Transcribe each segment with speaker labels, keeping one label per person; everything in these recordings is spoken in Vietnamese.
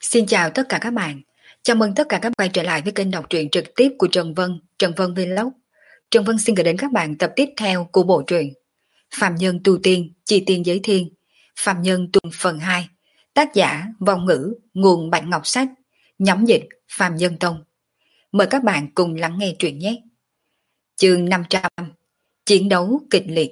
Speaker 1: Xin chào tất cả các bạn. Chào mừng tất cả các bạn quay trở lại với kênh đọc truyện trực tiếp của Trần Vân Vlog. Trần Vân xin gửi đến các bạn tập tiếp theo của bộ truyện Phàm Nhân Tu Tiên, Chi Tiên Giới Thiên, Phàm Nhân Tuần phần 2. Tác giả Vong Ngữ, nguồn Bạch Ngọc Sách, nhóm dịch Phàm Nhân Tông. Mời các bạn cùng lắng nghe truyện nhé. Chương 500: Chiến đấu kịch liệt.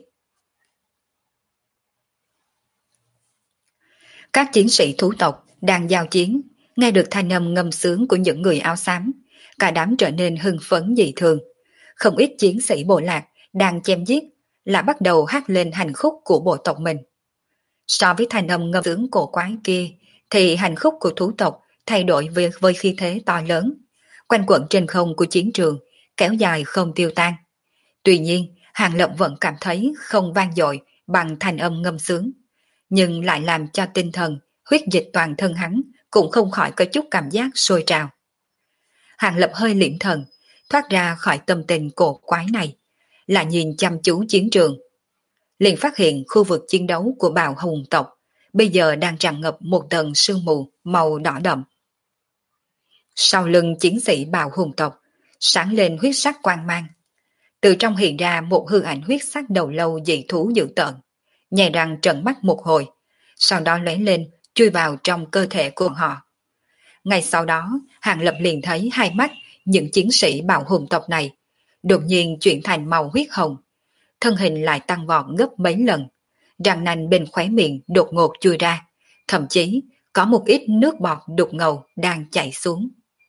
Speaker 1: Các chiến sĩ thú tộc đang giao chiến, nghe được thanh âm ngâm sướng của những người áo xám, cả đám trở nên hưng phấn dị thường. Không ít chiến sĩ bộ lạc đang chém giết là bắt đầu hát lên hành khúc của bộ tộc mình. So với thanh âm ngâm sướng cổ quái kia, thì hành khúc của thú tộc thay đổi với khí thế to lớn, quanh quẩn trên không của chiến trường, kéo dài không tiêu tan. Tuy nhiên, Hàng Lập vẫn cảm thấy không vang dội bằng thanh âm ngâm sướng, nhưng lại làm cho tinh thần, huyết dịch toàn thân hắn cũng không khỏi có chút cảm giác sôi trào. Hàng Lập hơi liễm thần, thoát ra khỏi tâm tình cổ quái này, là nhìn chăm chú chiến trường. Liền phát hiện khu vực chiến đấu của bào hùng tộc bây giờ đang tràn ngập một tầng sương mù màu đỏ đậm. Sau lưng chiến sĩ bào hùng tộc sáng lên huyết sắc quang mang, từ trong hiện ra một hư ảnh huyết sắc đầu lâu dị thú dữ tợn, nhè răng trợn mắt một hồi, sau đó lấy lên chui vào trong cơ thể của họ. Ngay sau đó, Hàng Lập liền thấy hai mắt những chiến sĩ bạo hùng tộc này đột nhiên chuyển thành màu huyết hồng, thân hình lại tăng vọt gấp mấy lần, răng nanh bên khóe miệng đột ngột chui ra, thậm chí có một ít nước bọt đục ngầu đang chảy xuống.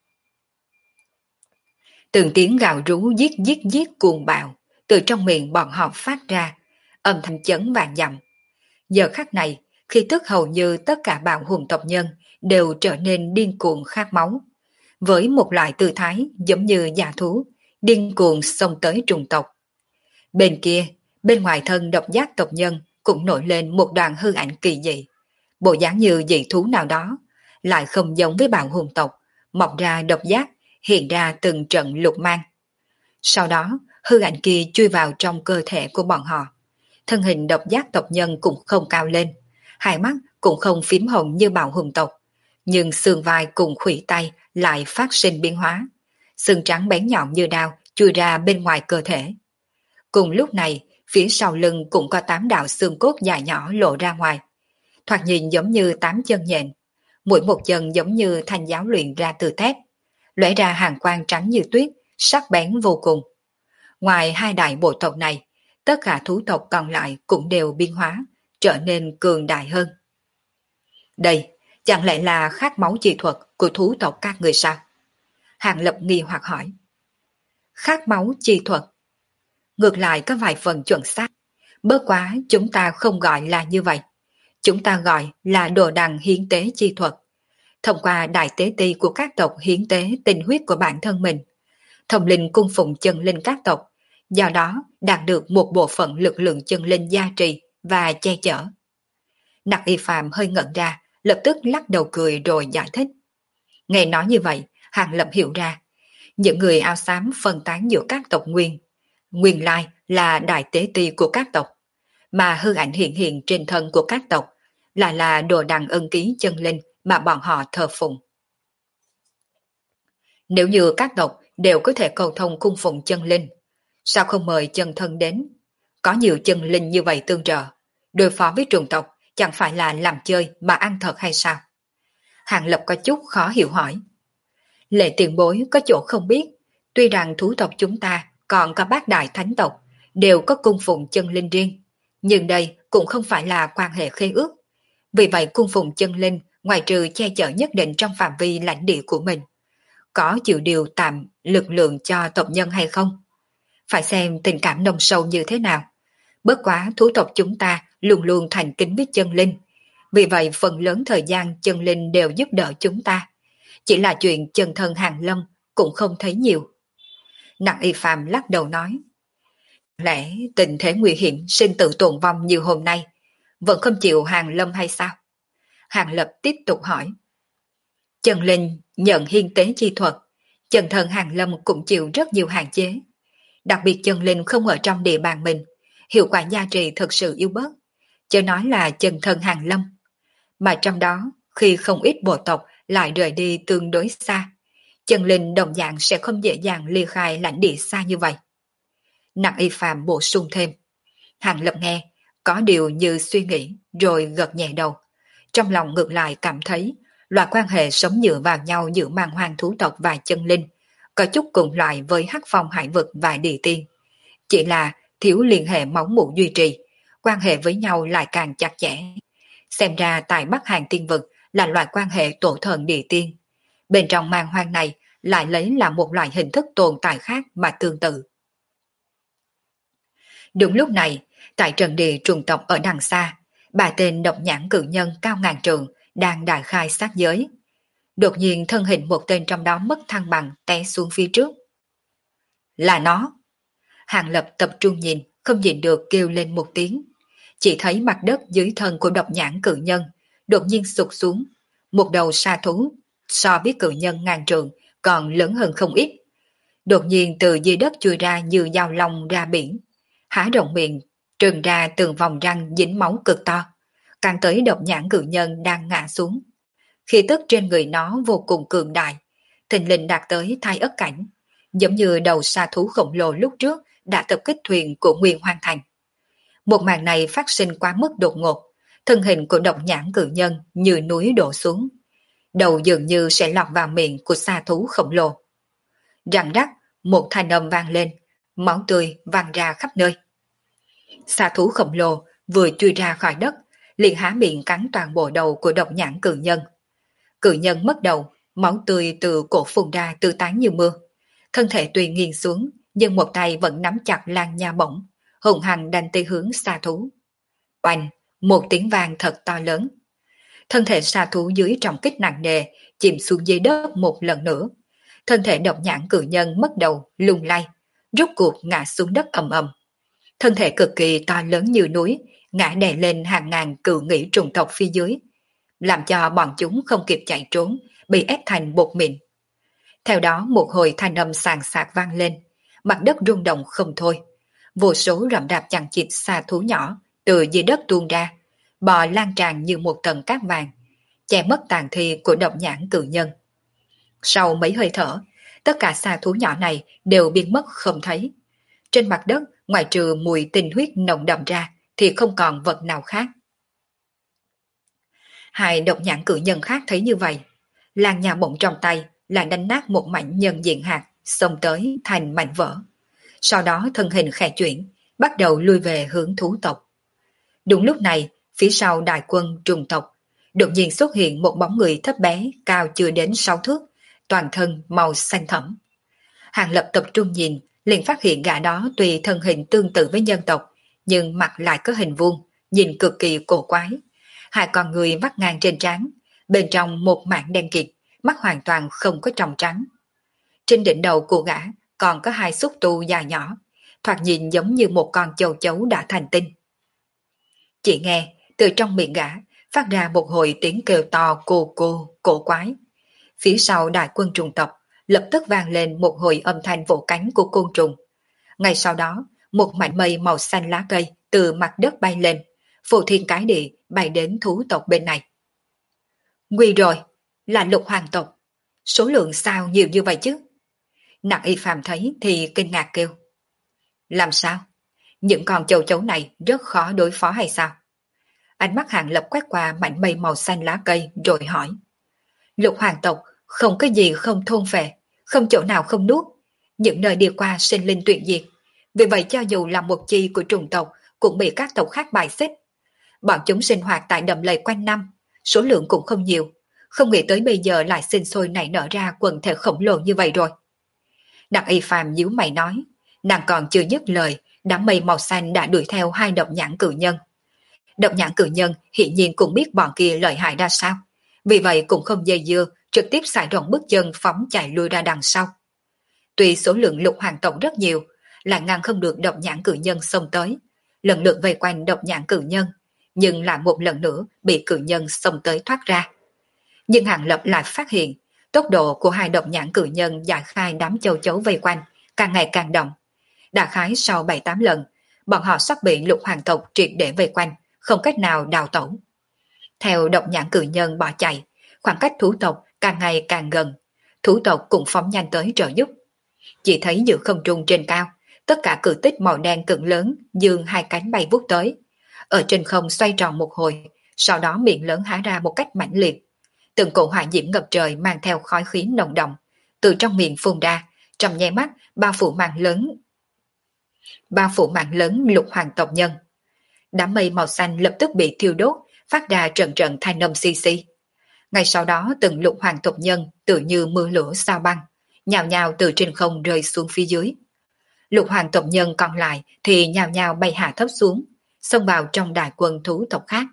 Speaker 1: Từng tiếng gào rú giết giết giết cuồng bạo từ trong miệng bọn họ phát ra, âm thanh chấn vàng dặm. Giờ khắc này, khi tức hầu như tất cả bạo hùng tộc nhân đều trở nên điên cuồng khát máu, với một loại tư thái giống như giã thú, điên cuồng xông tới trùng tộc. Bên kia, bên ngoài thân độc giác tộc nhân cũng nổi lên một đoàn hư ảnh kỳ dị, bộ dáng như dị thú nào đó, lại không giống với bạo hùng tộc, mọc ra độc giác, hiện ra từng trận lục mang. Sau đó, hư ảnh kia chui vào trong cơ thể của bọn họ. Thân hình độc giác tộc nhân cũng không cao lên, hai mắt cũng không phím hồng như bạo hùng tộc, nhưng xương vai cùng khuỷu tay lại phát sinh biến hóa, xương trắng bén nhọn như đao chui ra bên ngoài cơ thể. Cùng lúc này, phía sau lưng cũng có 8 đạo xương cốt dài nhỏ lộ ra ngoài, thoạt nhìn giống như 8 chân nhện, mỗi một chân giống như thanh giáo luyện ra từ thép, lóe ra hàn quang trắng như tuyết, sắc bén vô cùng. Ngoài hai đại bộ tộc này, tất cả thú tộc còn lại cũng đều biến hóa, trở nên cường đại hơn. Đây, chẳng lẽ là khát máu chi thuật của thú tộc các người sao? Hàng Lập nghi hoặc hỏi. Khát máu chi thuật? Ngược lại có vài phần chuẩn xác, bớt quá chúng ta không gọi là như vậy. Chúng ta gọi là đồ đằng hiến tế chi thuật. Thông qua đại tế ti của các tộc hiến tế tinh huyết của bản thân mình, thông linh cung phụng chân linh các tộc, do đó đạt được một bộ phận lực lượng chân linh gia trì và che chở. Nặc Y Phạm hơi ngẩn ra, lập tức lắc đầu cười rồi giải thích. Nghe nói như vậy, Hàng Lập hiểu ra, những người áo xám phân tán giữa các tộc nguyên lai là đại tế ti của các tộc, mà hư ảnh hiện hiện trên thân của các tộc lại là đồ đằng ân ký chân linh mà bọn họ thờ phụng. Nếu như các tộc đều có thể cầu thông cung phụng chân linh, sao không mời chân thân đến? Có nhiều chân linh như vậy tương trợ, đối phó với trùng tộc chẳng phải là làm chơi mà ăn thật hay sao? Hàng Lập có chút khó hiểu hỏi. Lệ tiền bối có chỗ không biết, tuy rằng thú tộc chúng ta còn có bát đại thánh tộc, đều có cung phụng chân linh riêng, nhưng đây cũng không phải là quan hệ khế ước. Vì vậy cung phụng chân linh ngoài trừ che chở nhất định trong phạm vi lãnh địa của mình, có chịu điều tạm lực lượng cho tộc nhân hay không? Phải xem tình cảm nồng sâu như thế nào. Bất quá thú tộc chúng ta luôn luôn thành kính với chân linh, vì vậy phần lớn thời gian chân linh đều giúp đỡ chúng ta. Chỉ là chuyện chân thân Hàng Lâm cũng không thấy nhiều. Nặc Y Phạm lắc đầu nói. Lẽ tình thế nguy hiểm sinh tử tồn vong như hôm nay vẫn không chịu Hàng Lâm hay sao? Hàng Lập tiếp tục hỏi. Chân linh nhận hiên tế chi thuật, chân thân Hàng Lâm cũng chịu rất nhiều hạn chế. Đặc biệt chân linh không ở trong địa bàn mình, hiệu quả gia trì thực sự yếu bớt, chớ nói là chân thân Hàng Lâm. Mà trong đó, khi không ít bộ tộc lại rời đi tương đối xa. Chân linh đồng dạng sẽ không dễ dàng ly khai lãnh địa xa như vậy. Nặc Y Phàm bổ sung thêm. Hàng Lập nghe, có điều như suy nghĩ, rồi gật nhẹ đầu. Trong lòng ngược lại cảm thấy, loại quan hệ sống dựa vào nhau giữa mang hoang thú tộc và chân linh, có chút cùng loại với hắc phong hải vực và địa tiên. Chỉ là thiếu liên hệ máu mủ duy trì, quan hệ với nhau lại càng chặt chẽ. Xem ra tại Bắc Hàn tiên vực là loại quan hệ tổ thần địa tiên. Bên trong mang hoang này lại lấy là một loại hình thức tồn tại khác mà tương tự. Đúng lúc này, tại trận địa trùng tộc ở đằng xa, ba tên độc nhãn cự nhân cao ngàn trượng đang đại khai sát giới. Đột nhiên thân hình một tên trong đó mất thăng bằng té xuống phía trước. Là nó! Hàng Lập tập trung nhìn, không nhìn được kêu lên một tiếng. Chỉ thấy mặt đất dưới thân của độc nhãn cự nhân đột nhiên sụt xuống. Một đầu sa thú so với cự nhân ngàn trượng còn lớn hơn không ít. Đột nhiên từ dưới đất chui ra như dao long ra biển. Há rộng miệng, trừng ra từng vòng răng dính máu cực to. Càng tới độc nhãn cự nhân đang ngã xuống. Khí tức trên người nó vô cùng cường đại. Thình lình đạt tới thai ất cảnh. Giống như đầu sa thú khổng lồ lúc trước đã tập kích thuyền của Nguyên Hoang Thành. Một màn này phát sinh quá mức đột ngột. Thân hình của độc nhãn cự nhân như núi đổ xuống. Đầu dường như sẽ lọt vào miệng của sa thú khổng lồ. Răng rắc, một thanh âm vang lên, máu tươi văng ra khắp nơi. Sa thú khổng lồ vừa chui ra khỏi đất, liền há miệng cắn toàn bộ đầu của độc nhãn cự nhân. Cự nhân mất đầu, máu tươi từ cổ phun ra tứ tán như mưa. Thân thể tuy nghiêng xuống, nhưng một tay vẫn nắm chặt lan nha bổng, hùng hăng đánh tới hướng sa thú. Oanh, một tiếng vang thật to lớn. Thân thể sa thú dưới trọng kích nặng nề, chìm xuống dưới đất một lần nữa. Thân thể độc nhãn cự nhân mất đầu, lung lay, rút cuộc ngã xuống đất ầm ầm. Thân thể cực kỳ to lớn như núi, ngã đè lên hàng ngàn cự nghĩ trùng tộc phía dưới, làm cho bọn chúng không kịp chạy trốn, bị ép thành bột mịn. Theo đó một hồi thanh âm sàn sạc vang lên, mặt đất rung động không thôi. Vô số rậm rạp chằng chịt sa thú nhỏ từ dưới đất tuôn ra, bò lan tràn như một tầng cát vàng, che mất tàn thi của độc nhãn cự nhân. Sau mấy hơi thở, tất cả sa thú nhỏ này đều biến mất không thấy. Trên mặt đất, ngoài trừ mùi tinh huyết nồng đậm ra, thì không còn vật nào khác. Hai độc nhãn cự nhân khác thấy như vậy, lan nhà bụng trong tay lại đánh nát một mảnh nhân diện hạt, xông tới thành mảnh vỡ. Sau đó thân hình khẽ chuyển, bắt đầu lui về hướng thú tộc. Đúng lúc này, phía sau đại quân trùng tộc, đột nhiên xuất hiện một bóng người thấp bé, cao chưa đến 6 thước, toàn thân màu xanh thẫm. Hàng Lập tập trung nhìn, liền phát hiện gã đó tuy thân hình tương tự với nhân tộc, nhưng mặt lại có hình vuông, nhìn cực kỳ cổ quái. Hai con người vắt ngang trên trán, bên trong một mảng đen kịt, mắt hoàn toàn không có tròng trắng. Trên đỉnh đầu của gã còn có hai xúc tu dài nhỏ, thoạt nhìn giống như một con châu chấu đã thành tinh. Chỉ nghe từ trong miệng gã phát ra một hồi tiếng kêu to cổ quái. Phía sau đại quân trùng tộc lập tức vang lên một hồi âm thanh vỗ cánh của côn trùng. Ngay sau đó, một mảnh mây màu xanh lá cây từ mặt đất bay lên, phù thiên cái địa bay đến thú tộc bên này. Nguy rồi, là Lục Hoàng tộc. Số lượng sao nhiều như vậy chứ? Nặc Y Phàm thấy thì kinh ngạc kêu. Làm sao? Những con châu chấu này rất khó đối phó hay sao? Ánh mắt Hàng Lập quét qua mảnh mây màu xanh lá cây rồi hỏi. Lục Hoàng tộc không có gì không thôn phệ, không chỗ nào không nuốt. Những nơi đi qua sinh linh tuyệt diệt. Vì vậy cho dù là một chi của trùng tộc cũng bị các tộc khác bài xích. Bọn chúng sinh hoạt tại đầm lầy quanh năm, số lượng cũng không nhiều. Không nghĩ tới bây giờ lại sinh sôi nảy nở ra quần thể khổng lồ như vậy rồi. Đặng Y Phàm nhíu mày nói, nàng còn chưa dứt lời, đám mây màu xanh đã đuổi theo hai độc nhãn cự nhân. Độc nhãn cự nhân hiển nhiên cũng biết bọn kia lợi hại ra sao, vì vậy cũng không dây dưa, trực tiếp xài rộng bước chân phóng chạy lui ra đằng sau. Tuy số lượng Lục Hoàng tộc rất nhiều, lại ngăn không được độc nhãn cự nhân xông tới, lần lượt vây quanh độc nhãn cự nhân, nhưng lại một lần nữa bị cự nhân xông tới thoát ra. Nhưng Hàng Lập lại phát hiện, tốc độ của hai độc nhãn cự nhân giải khai đám châu chấu vây quanh càng ngày càng động. Đại khái sau 7-8 lần, bọn họ sắp bị Lục Hoàng tộc triệt để vây quanh, không cách nào đào tẩu. Theo độc nhãn cự nhân bỏ chạy, khoảng cách thú tộc càng ngày càng gần, thú tộc cũng phóng nhanh tới trợ giúp. Chỉ thấy giữa không trung trên cao, tất cả cự tích màu đen cực lớn dương hai cánh bay vút tới. Ở trên không xoay tròn một hồi, sau đó miệng lớn há ra một cách mãnh liệt. Từng cổ hỏa diễm ngập trời mang theo khói khí nồng đậm, từ trong miệng phun ra, trong nháy mắt bao phủ mạng lớn lục hoàng tộc nhân. Đám mây màu xanh lập tức bị thiêu đốt, phát ra trận trận thanh âm xì xì. Ngay sau đó từng lục hoàng tộc nhân tự như mưa lửa sao băng, nhào nhào từ trên không rơi xuống phía dưới. Lục hoàng tộc nhân còn lại thì nhào nhào bay hạ thấp xuống, xông vào trong đại quân thú tộc khác.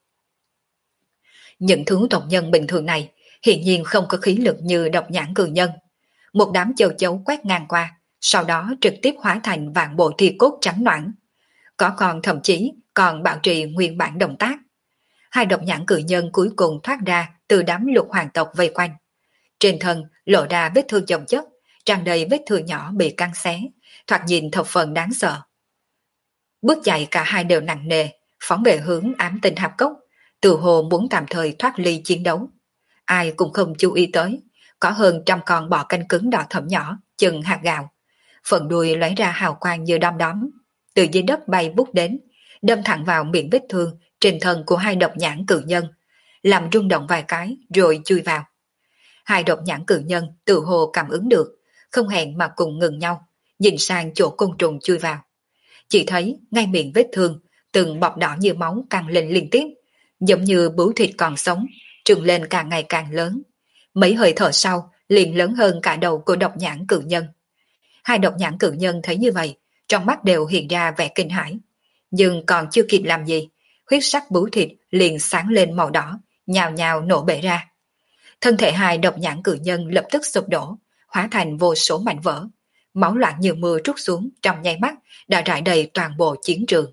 Speaker 1: Những thú tộc nhân bình thường này hiển nhiên không có khí lực như độc nhãn cự nhân. Một đám châu chấu quét ngang qua, sau đó trực tiếp hóa thành vạn bộ thi cốt trắng noãn. Có còn thậm chí còn bảo trì nguyên bản động tác. Hai độc nhãn cự nhân cuối cùng thoát ra từ đám lục hoàng tộc vây quanh. Trên thân lộ ra vết thương chồng chất, tràn đầy vết thương nhỏ bị căng xé, thoạt nhìn thập phần đáng sợ. Bước chạy cả hai đều nặng nề, phóng về hướng ám tinh hạp cốc, từ hồ muốn tạm thời thoát ly chiến đấu. Ai cũng không chú ý tới, có hơn 100 con bọ canh cứng đỏ thẫm nhỏ, chừng hạt gạo. Phần đuôi lóe ra hào quang như đom đóm, từ dưới đất bay vút đến, đâm thẳng vào miệng vết thương trên thân của hai độc nhãn cự nhân, làm rung động vài cái rồi chui vào. Hai độc nhãn cự nhân tự hồ cảm ứng được, không hẹn mà cùng ngừng nhau, nhìn sang chỗ côn trùng chui vào. Chỉ thấy ngay miệng vết thương, từng bọt đỏ như máu căng lên liên tiếp, giống như bướu thịt còn sống, trừng lên càng ngày càng lớn. Mấy hơi thở sau, liền lớn hơn cả đầu của độc nhãn cự nhân. Hai độc nhãn cự nhân thấy như vậy, trong mắt đều hiện ra vẻ kinh hãi. Nhưng còn chưa kịp làm gì, huyết sắc bướu thịt liền sáng lên màu đỏ, nhào nhào nổ bể ra. Thân thể hai độc nhãn cự nhân lập tức sụp đổ, hóa thành vô số mảnh vỡ. Máu loạn như mưa trút xuống trong nháy mắt đã rải đầy toàn bộ chiến trường.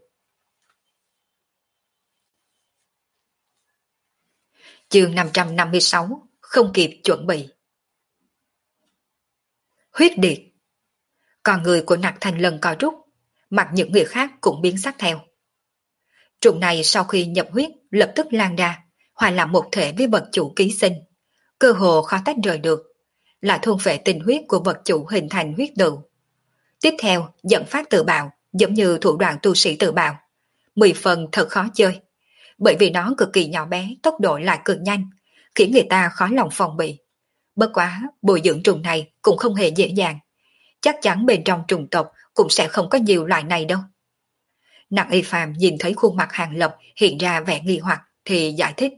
Speaker 1: Chương 556, không kịp chuẩn bị. Huyết điệt. Còn người của Nặc Thanh Lân co rút, mặt những người khác cũng biến sắc theo. Trùng này sau khi nhập huyết lập tức lan ra, hòa làm một thể với vật chủ ký sinh, cơ hồ khó tách rời được, là thôn phệ tinh huyết của vật chủ hình thành huyết tựu. Tiếp theo dẫn phát tự bạo, giống như thủ đoạn tu sĩ tự bạo, 10 phần thật khó chơi, bởi vì nó cực kỳ nhỏ bé, tốc độ lại cực nhanh, khiến người ta khó lòng phòng bị. Bất quá, bồi dưỡng trùng này cũng không hề dễ dàng, chắc chắn bên trong trùng tộc cũng sẽ không có nhiều loại này đâu. Nặc Y Phàm nhìn thấy khuôn mặt Hàng Lập hiện ra vẻ nghi hoặc thì giải thích.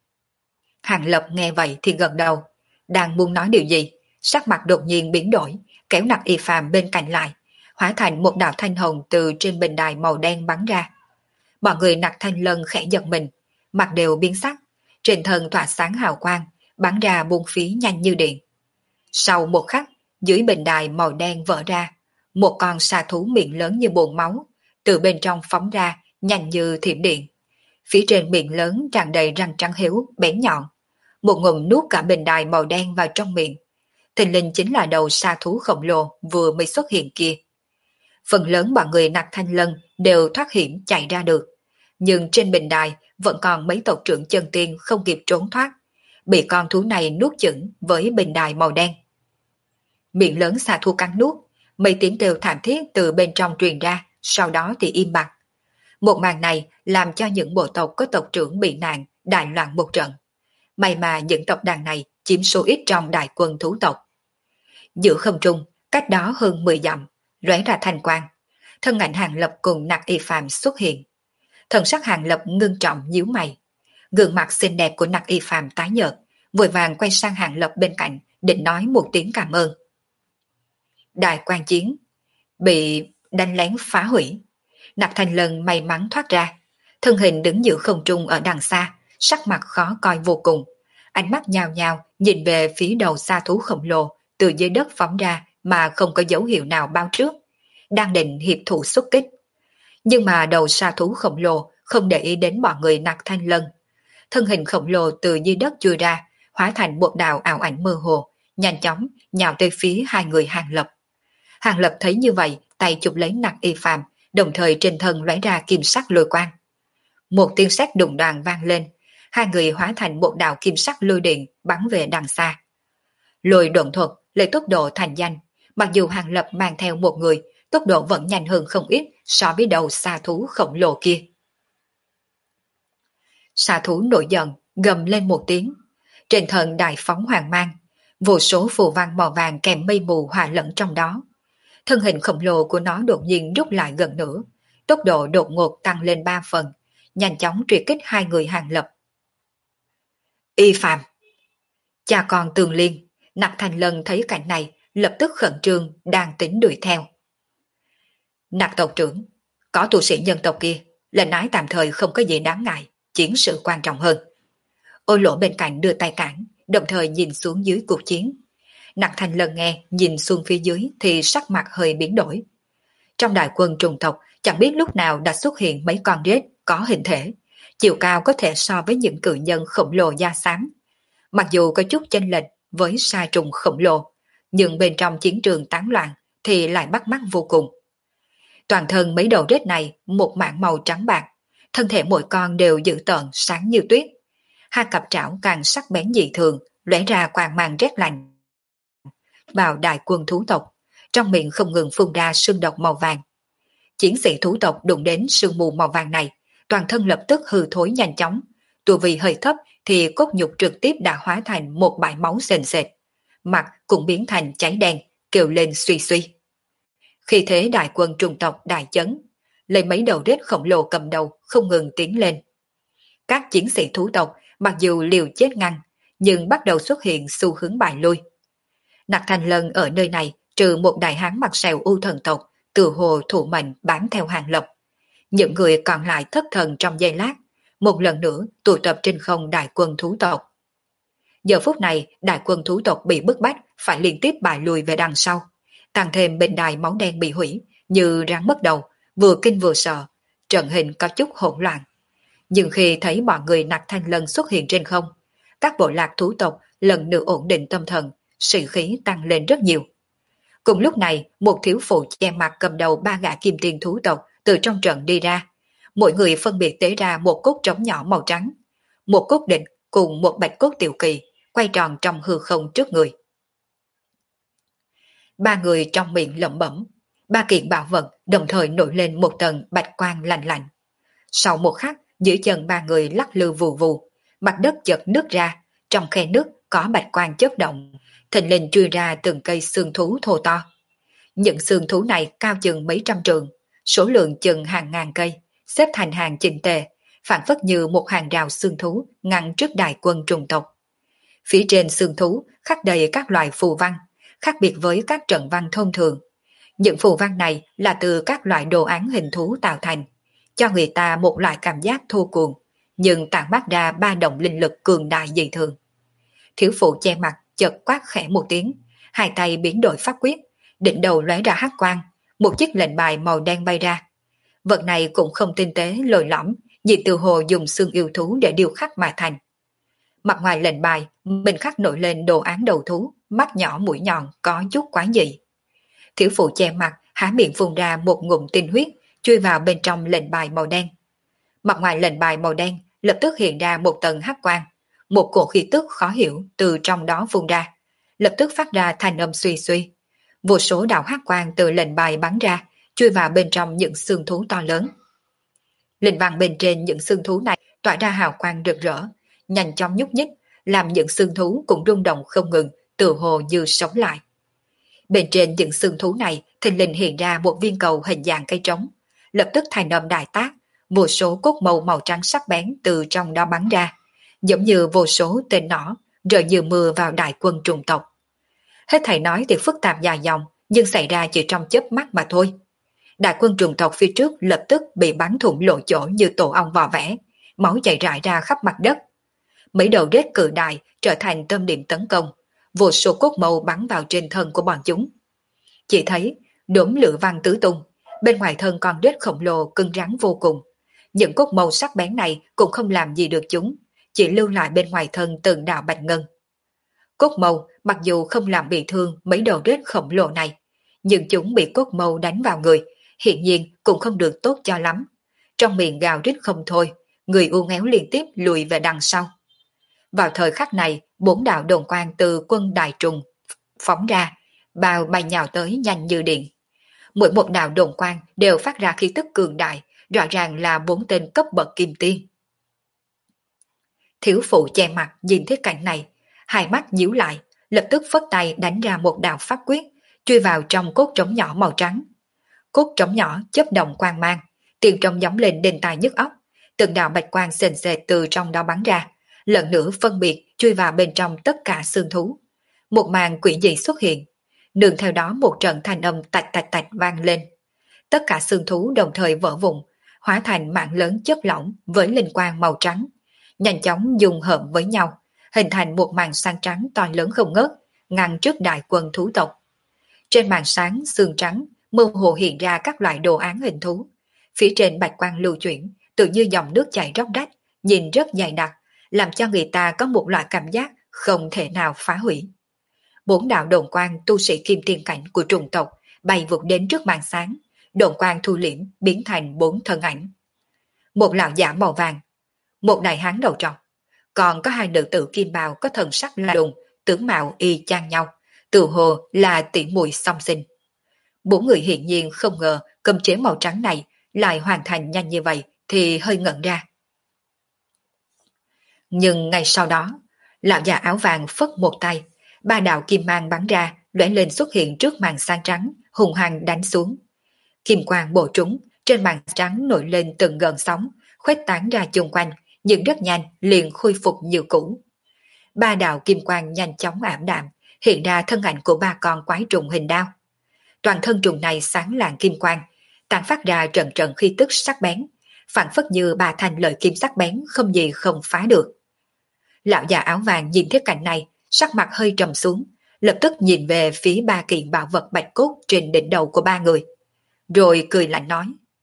Speaker 1: Hàng Lập nghe vậy thì gật đầu, đang muốn nói điều gì, sắc mặt đột nhiên biến đổi, kéo Nặc Y Phàm bên cạnh lại, hóa thành một đạo thanh hồng từ trên bình đài màu đen bắn ra. Bọn người Nặc Thanh Lân khẽ giật mình, mặt đều biến sắc, trên thân tỏa sáng hào quang, bắn ra buôn phí nhanh như điện. Sau một khắc, dưới bình đài màu đen vỡ ra, một con xà thú miệng lớn như bồn máu, từ bên trong phóng ra, nhanh như thiểm điện. Phía trên miệng lớn tràn đầy răng trắng hiếu, bén nhọn. Một ngụm nuốt cả bình đài màu đen vào trong miệng. Thình lình chính là đầu xà thú khổng lồ vừa mới xuất hiện kia. Phần lớn bọn người Nặc Thanh Lân đều thoát hiểm chạy ra được. Nhưng trên bình đài vẫn còn mấy tộc trưởng chân tiên không kịp trốn thoát, bị con thú này nuốt chửng với bình đài màu đen. Miệng lớn xà thú cắn nuốt, mấy tiếng kêu thảm thiết từ bên trong truyền ra, sau đó thì im bặt. Một màn này làm cho những bộ tộc có tộc trưởng bị nạn, đại loạn một trận. May mà những tộc đàn này chiếm số ít trong đại quân thú tộc. Giữa không trung, cách đó hơn 10 dặm, lóe ra thanh quang. Thân ảnh Hàng Lập cùng Nặc Y Phàm xuất hiện. Thần sắc Hàng Lập ngưng trọng nhíu mày. Gương mặt xinh đẹp của Nặc Y Phàm tái nhợt, vội vàng quay sang Hàng Lập bên cạnh, định nói một tiếng cảm ơn. Đại quan chiến bị đánh lén phá hủy. Nặc Thanh Lân may mắn thoát ra, thân hình đứng giữa không trung ở đằng xa, sắc mặt khó coi vô cùng, ánh mắt nhào nhào nhìn về phía đầu sa thú khổng lồ từ dưới đất phóng ra mà không có dấu hiệu nào báo trước, đang định hiệp thủ xuất kích. Nhưng mà đầu sa thú khổng lồ không để ý đến bọn người Nặc Thanh Lân. Thân hình khổng lồ từ dưới đất chui ra, hóa thành một đạo ảo ảnh mơ hồ, nhanh chóng nhào tới phía hai người Hàng Lập. Hàng Lập thấy như vậy, tay chụp lấy Nặc Y Phàm, đồng thời trên thân lóe ra kim sắc lôi quang. Một tiếng sét đùng đoàng vang lên, hai người hóa thành một đạo kim sắc lôi điện bắn về đằng xa. Lôi độn thuật lấy tốc độ thành danh, mặc dù Hàng Lập mang theo một người, tốc độ vẫn nhanh hơn không ít so với đầu xà thú khổng lồ kia. Xà thú nổi giận, gầm lên một tiếng. Trên thân đại phóng hoàng mang, vô số phù văn màu vàng kèm mây mù hòa lẫn trong đó. Thân hình khổng lồ của nó đột nhiên rút lại gần nữa, tốc độ đột ngột tăng lên 3 phần, nhanh chóng truy kích hai người Hàng Lập. Y Phạm, cha con Tường Liên, Nặc Thành Lân thấy cảnh này, lập tức khẩn trương đang tính đuổi theo. Nặc tộc trưởng, có tu sĩ nhân tộc kia, lệnh ái tạm thời không có gì đáng ngại, chiến sự quan trọng hơn. Ôi Lỗ bên cạnh đưa tay cản, đồng thời nhìn xuống dưới cuộc chiến. Nặc Thành Lân nghe, nhìn xuống phía dưới thì sắc mặt hơi biến đổi. Trong đại quân trùng tộc, chẳng biết lúc nào đã xuất hiện mấy con rết có hình thể, chiều cao có thể so với những cự nhân khổng lồ da xám. Mặc dù có chút chênh lệch với sa trùng khổng lồ, nhưng bên trong chiến trường tán loạn thì lại bắt mắt vô cùng. Toàn thân mấy đầu rết này một mảng màu trắng bạc, thân thể mỗi con đều dữ tợn sáng như tuyết. Hai cặp trảo càng sắc bén dị thường, lóe ra quang mang rét lạnh. Vào đại quân thú tộc, trong miệng không ngừng phun ra sương độc màu vàng. Chiến sĩ thú tộc đụng đến sương mù màu vàng này, toàn thân lập tức hư thối nhanh chóng. Tu vi hơi thấp thì cốt nhục trực tiếp đã hóa thành một bãi máu sền sệt. Mặt cũng biến thành cháy đen, kêu lên suy suy. Khi thế đại quân trùng tộc đại chấn, lấy mấy đầu rết khổng lồ cầm đầu không ngừng tiến lên. Các chiến sĩ thú tộc mặc dù liều chết ngăn, nhưng bắt đầu xuất hiện xu hướng bại lui. Nặc Thành Lân ở nơi này trừ một đại hán mặt sẹo u thần tộc, từ hồ thụ mệnh bám theo Hàng Lập. Những người còn lại thất thần trong giây lát, một lần nữa tụ tập trên không đại quân thú tộc. Giờ phút này đại quân thú tộc bị bức bách phải liên tiếp bại lùi về đằng sau, tăng thêm bên đài máu đen bị hủy như rắn mất đầu, vừa kinh vừa sợ, trận hình có chút hỗn loạn. Nhưng khi thấy mọi người Nặc Thành Lân xuất hiện trên không, các bộ lạc thú tộc lần nữa ổn định tâm thần, sĩ khí tăng lên rất nhiều. Cùng lúc này, một thiếu phụ che mặt cầm đầu ba gã kim tiền thú tộc từ trong trận đi ra. Mỗi người phân biệt tế ra một cốt trống nhỏ màu trắng, một cốt định cùng một bạch cốt tiểu kỳ, quay tròn trong hư không trước người. Ba người trong miệng lẩm bẩm, ba kiện bảo vật đồng thời nổi lên một tầng bạch quang lạnh lạnh. Sau một khắc, dưới chân ba người lắc lư vù vù, mặt đất chợt nứt ra, trong khe nước có bạch quang chớp động, thình lình chui ra từng cây xương thú thô to. Những xương thú này cao chừng mấy trăm trượng, số lượng chừng hàng ngàn cây, xếp thành hàng chỉnh tề, phản phất như một hàng rào xương thú ngăn trước đại quân trùng tộc. Phía trên xương thú khắc đầy các loại phù văn, khác biệt với các trận văn thông thường. Những phù văn này là từ các loại đồ án hình thú tạo thành, cho người ta một loại cảm giác thô cuồng, nhưng tản mát ra ba động linh lực cường đại dị thường. Thiếu phụ che mặt chợt quát khẽ một tiếng, hai tay biến đổi pháp quyết, đỉnh đầu lóe ra hắc quang, một chiếc lệnh bài màu đen bay ra. Vật này cũng không tinh tế lồi lõm, nhị từ hồ dùng xương yêu thú để điêu khắc mà thành. Mặt ngoài lệnh bài, mình khắc nổi lên đồ án đầu thú, mắt nhỏ mũi nhọn có chút quái dị. Thiếu phụ che mặt, há miệng phun ra một ngụm tinh huyết, chui vào bên trong lệnh bài màu đen. Mặt ngoài lệnh bài màu đen lập tức hiện ra một tầng hắc quang, một cổ khí tức khó hiểu từ trong đó phun ra, lập tức phát ra thanh âm suy suy. Vô số đạo hắc quang từ lệnh bài bắn ra, chui vào bên trong những xương thú to lớn. Linh văn bên trên những xương thú này tỏa ra hào quang rực rỡ, nhanh chóng nhúc nhích, làm những xương thú cũng rung động không ngừng, tựa hồ như sống lại. Bên trên những xương thú này thình lình hiện ra một viên cầu hình dạng cây trống, lập tức thành âm đại tác, vô số cốt màu màu trắng sắc bén từ trong đó bắn ra, giống như vô số tên nỏ rơi như mưa vào đại quân trùng tộc. Hết thảy nói thì phức tạp dài dòng, nhưng xảy ra chỉ trong chớp mắt mà thôi. Đại quân trùng tộc phía trước lập tức bị bắn thủng lộ chỗ như tổ ong vò vẽ, máu chảy rải ra khắp mặt đất. Mấy đầu rết cự đại trở thành tâm điểm tấn công, vô số cốt màu bắn vào trên thân của bọn chúng. Chỉ thấy đốm lửa văng tứ tung, bên ngoài thân con rết khổng lồ cứng rắn vô cùng. Những cốt màu sắc bén này cũng không làm gì được chúng, chỉ lưu lại bên ngoài thân từng đạo bạch ngân. Cốt màu mặc dù không làm bị thương mấy đầu rết khổng lồ này, nhưng chúng bị cốt màu đánh vào người, hiện nhiên cũng không được tốt cho lắm. Trong miệng gào rít không thôi, người u ngéo liên tiếp lùi về đằng sau. Vào thời khắc này, 4 đạo đồn quang từ quân đại trùng phóng ra, bao bay nhào tới nhanh như điện. Mỗi một đạo đồn quang đều phát ra khí tức cường đại, rõ ràng là 4 tên cấp bậc kim tiên. Thiếu phụ che mặt nhìn thấy cảnh này, hai mắt nhíu lại, lập tức phất tay đánh ra một đạo pháp quyết, truy vào trong cốt trống nhỏ màu trắng. Cốt trống nhỏ chớp động quang mang, tiền trống giống lên đền tai nhức óc, từng đạo bạch quang sền sệt từ trong đó bắn ra, lần nữa phân biệt chui vào bên trong tất cả xương thú. Một màn quỷ dị xuất hiện, nương theo đó một trận thanh âm tạch tạch tạch vang lên. Tất cả xương thú đồng thời vỡ vụn, hóa thành mạng lớn chất lỏng với linh quang màu trắng, nhanh chóng dung hợp với nhau, hình thành một màn sáng trắng to lớn không ngớt, ngăn trước đại quân thú tộc. Trên màn sáng xương trắng, mơ hồ hiện ra các loại đồ án hình thú. Phía trên bạch quang lưu chuyển, tự như dòng nước chảy róc rách, nhìn rất dày đặc, làm cho người ta có một loại cảm giác không thể nào phá hủy. 4 đạo đồn quang tu sĩ kim tiên cảnh của trùng tộc bay vụt đến trước màn sáng, đồn quang thu liễm biến thành 4 thân ảnh. Một lão giả màu vàng, một đại hán đầu trọc, còn có 2 nữ tử kim bào có thần sắc lạ lùng, tướng mạo y chang nhau, tự hồ là tỷ muội song sinh. 4 người hiển nhiên không ngờ cấm chế màu trắng này lại hoàn thành nhanh như vậy thì hơi ngẩn ra. Nhưng ngay sau đó, lão già áo vàng phất một tay, 3 đạo kim mang bắn ra, lóe lên xuất hiện trước màn sáng trắng, hùng hăng đánh xuống. Kim quang bổ trúng, trên màn trắng nổi lên từng gợn sóng, khuếch tán ra chung quanh, nhưng rất nhanh liền khôi phục như cũ. 3 đạo kim quang nhanh chóng ảm đạm, hiện ra thân ảnh của 3 con quái trùng hình đao. Toàn thân trùng này sáng lạng kim quang, tản phát ra trận trận khí tức sắc bén, phản phất như 3 thanh lợi kim sắc bén không gì không phá được. Lão già áo vàng nhìn thấy cảnh này, sắc mặt hơi trầm xuống, lập tức nhìn về phía 3 kiện bảo vật bạch cốt trên đỉnh đầu của 3 người, rồi cười lạnh nói: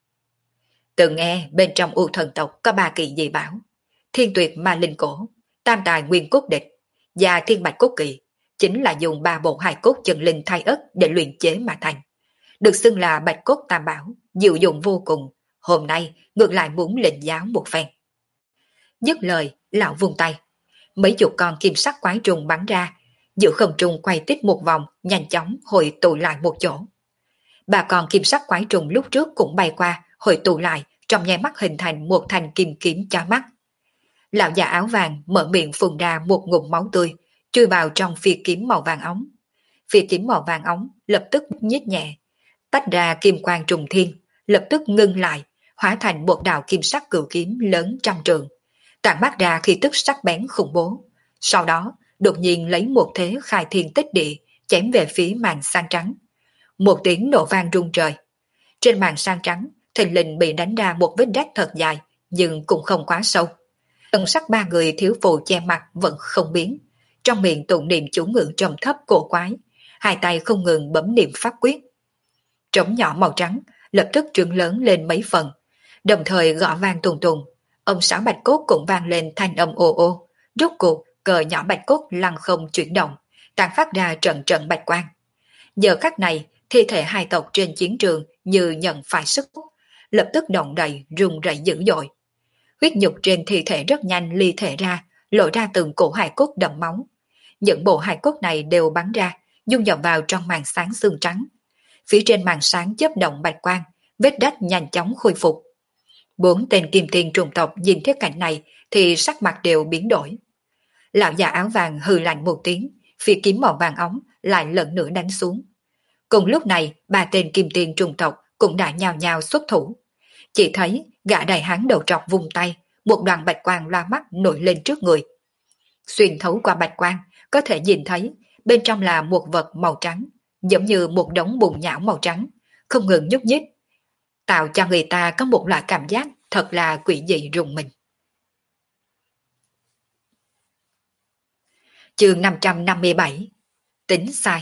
Speaker 1: Từng nghe bên trong U thần tộc có 3 kiện dị bảo: Thiên tuyệt ma linh cổ, tam tài nguyên cốt địch và thiên bạch cốt kỳ, chính là dùng 3 bộ hài cốt chân linh thay ất để luyện chế mà thành, được xưng là bạch cốt tam bảo, diệu dụng vô cùng. Hôm nay ngược lại muốn lĩnh giáo một phen. Dứt lời, lão vung tay, mấy chục con kim sắc quái trùng bắn ra, giữa không trung quay tít một vòng, nhanh chóng hội tụ lại một chỗ. 3 con kim sắc quái trùng lúc trước cũng bay qua, hội tụ lại, trong nháy mắt hình thành một thanh kim kiếm chói mắt. Lão già áo vàng mở miệng phun ra một ngụm máu tươi, chui vào trong phi kiếm màu vàng óng. Phi kiếm màu vàng óng lập tức nhích nhẹ, tách ra kim quang trùng thiên, lập tức ngưng lại, hóa thành một đạo kim sắc cửu kiếm lớn trăm trượng, tản mát ra khí tức sắc bén khủng bố. Sau đó, đột nhiên lấy một thế khai thiên tích địa, chém về phía màn sang trắng. Một tiếng nổ vang rung trời. Trên màn sang trắng, thình lình bị đánh ra một vết rách thật dài, nhưng cũng không quá sâu. Thần sắc 3 người thiếu phụ che mặt vẫn không biến, trong miệng tụng niệm chú ngữ trầm thấp cổ quái, hai tay không ngừng bấm niệm pháp quyết. Trống nhỏ màu trắng lập tức trướng lớn lên mấy phần, đồng thời gõ vang tùng tùng. Ông sáo bạch cốt cũng vang lên thanh âm ồ ô. Rốt cuộc cờ nhỏ bạch cốt lăn không chuyển động, tàn phát ra trận trận bạch quang. Giờ khắc này, thi thể 2 tộc trên chiến trường như nhận phải sức hút, lập tức động đậy rung rẩy dữ dội. Huyết nhục trên thi thể rất nhanh ly thể ra, lộ ra từng cổ hài cốt đậm máu. Những bộ hài cốt này đều bắn ra, dung nhập vào trong màn sáng xương trắng. Phía trên màn sáng chớp động bạch quang, vết rách nhanh chóng khôi phục. 4 tên kim tiên trùng tộc nhìn thấy cảnh này thì sắc mặt đều biến đổi. Lão già áo vàng hừ lạnh một tiếng, phi kiếm màu vàng óng lại lần nữa đánh xuống. Cùng lúc này, 3 tên kim tiên trùng tộc cũng đã nhào nhào xuất thủ. Chỉ thấy gã đại hán đầu trọc vùng tay, một đoàn bạch quang loa mắt nổi lên trước người. Xuyên thấu qua bạch quang, có thể nhìn thấy bên trong là một vật màu trắng, giống như một đống bùn nhão màu trắng, không ngừng nhúc nhích, tạo cho người ta có một loại cảm giác thật là quỷ dị rùng mình. Chương 557. Tính sai.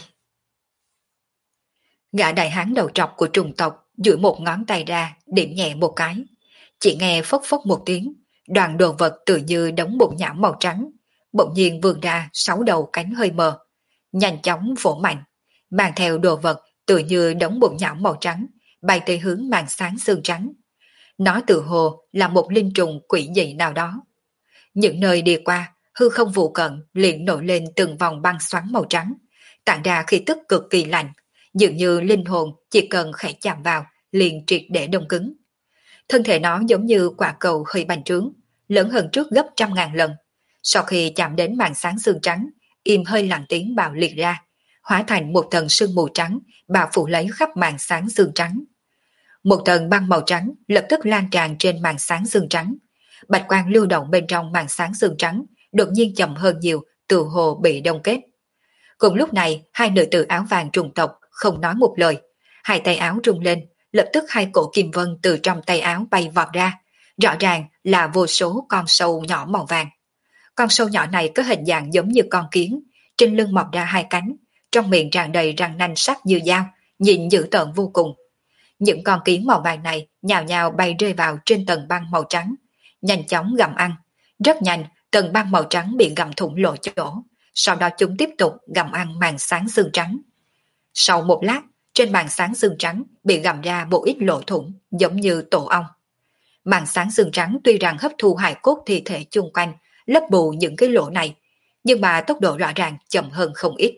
Speaker 1: Gã đại hán đầu trọc của trùng tộc duỗi một ngón tay ra, điểm nhẹ một cái. Chỉ nghe phốc phốc một tiếng, đoàn đồ vật tự như đống bùn nhão màu trắng, bỗng nhiên vươn ra 6 đầu cánh hơi mờ, nhanh chóng vỗ mạnh, mang theo đồ vật tự như đống bùn nhão màu trắng, bay tới hướng màn sáng xương trắng. Nó tự hồ là một linh trùng quỷ dị nào đó. Những nơi đi qua, hư không vụ cận liền nổi lên từng vòng băng xoắn màu trắng, tản ra khí tức cực kỳ lạnh, dường như linh hồn chỉ cần khẽ chạm vào liền triệt để đông cứng. Thân thể nó giống như quả cầu hơi bành trướng, lớn hơn trước gấp 100.000 lần. Sau khi chạm đến màn sáng xương trắng, im hơi lặng tiếng bạo liệt ra, hóa thành một tầng sương mù trắng bao phủ lấy khắp màn sáng xương trắng. Một tầng băng màu trắng lập tức lan tràn trên màn sáng xương trắng. Bạch quang lưu động bên trong màn sáng xương trắng đột nhiên chậm hơn nhiều, từ hồ bị đông kết. Cùng lúc này, hai nữ tử áo vàng trùng tộc không nói một lời, hai tay áo rung lên, lập tức hai cổ kim vân từ trong tay áo bay vọt ra, rõ ràng là vô số con sâu nhỏ màu vàng. Con sâu nhỏ này có hình dạng giống như con kiến, trên lưng mọc ra hai cánh, trong miệng tràn đầy răng nanh sắc như dao, nhìn dữ tợn vô cùng. Những con kiến màu vàng này nhào nhào bay rơi vào trên tầng băng màu trắng, nhanh chóng gặm ăn. Rất nhanh, tầng băng màu trắng bị gặm thủng lộ chỗ, sau đó chúng tiếp tục gặm ăn màn sáng xương trắng. Sau một lát, trên màn sáng xương trắng bị gặm ra một ít lỗ thủng giống như tổ ong. Màn sáng xương trắng tuy rằng hấp thu hài cốt thi thể chung quanh, lấp bù những cái lỗ này, nhưng mà tốc độ rõ ràng chậm hơn không ít.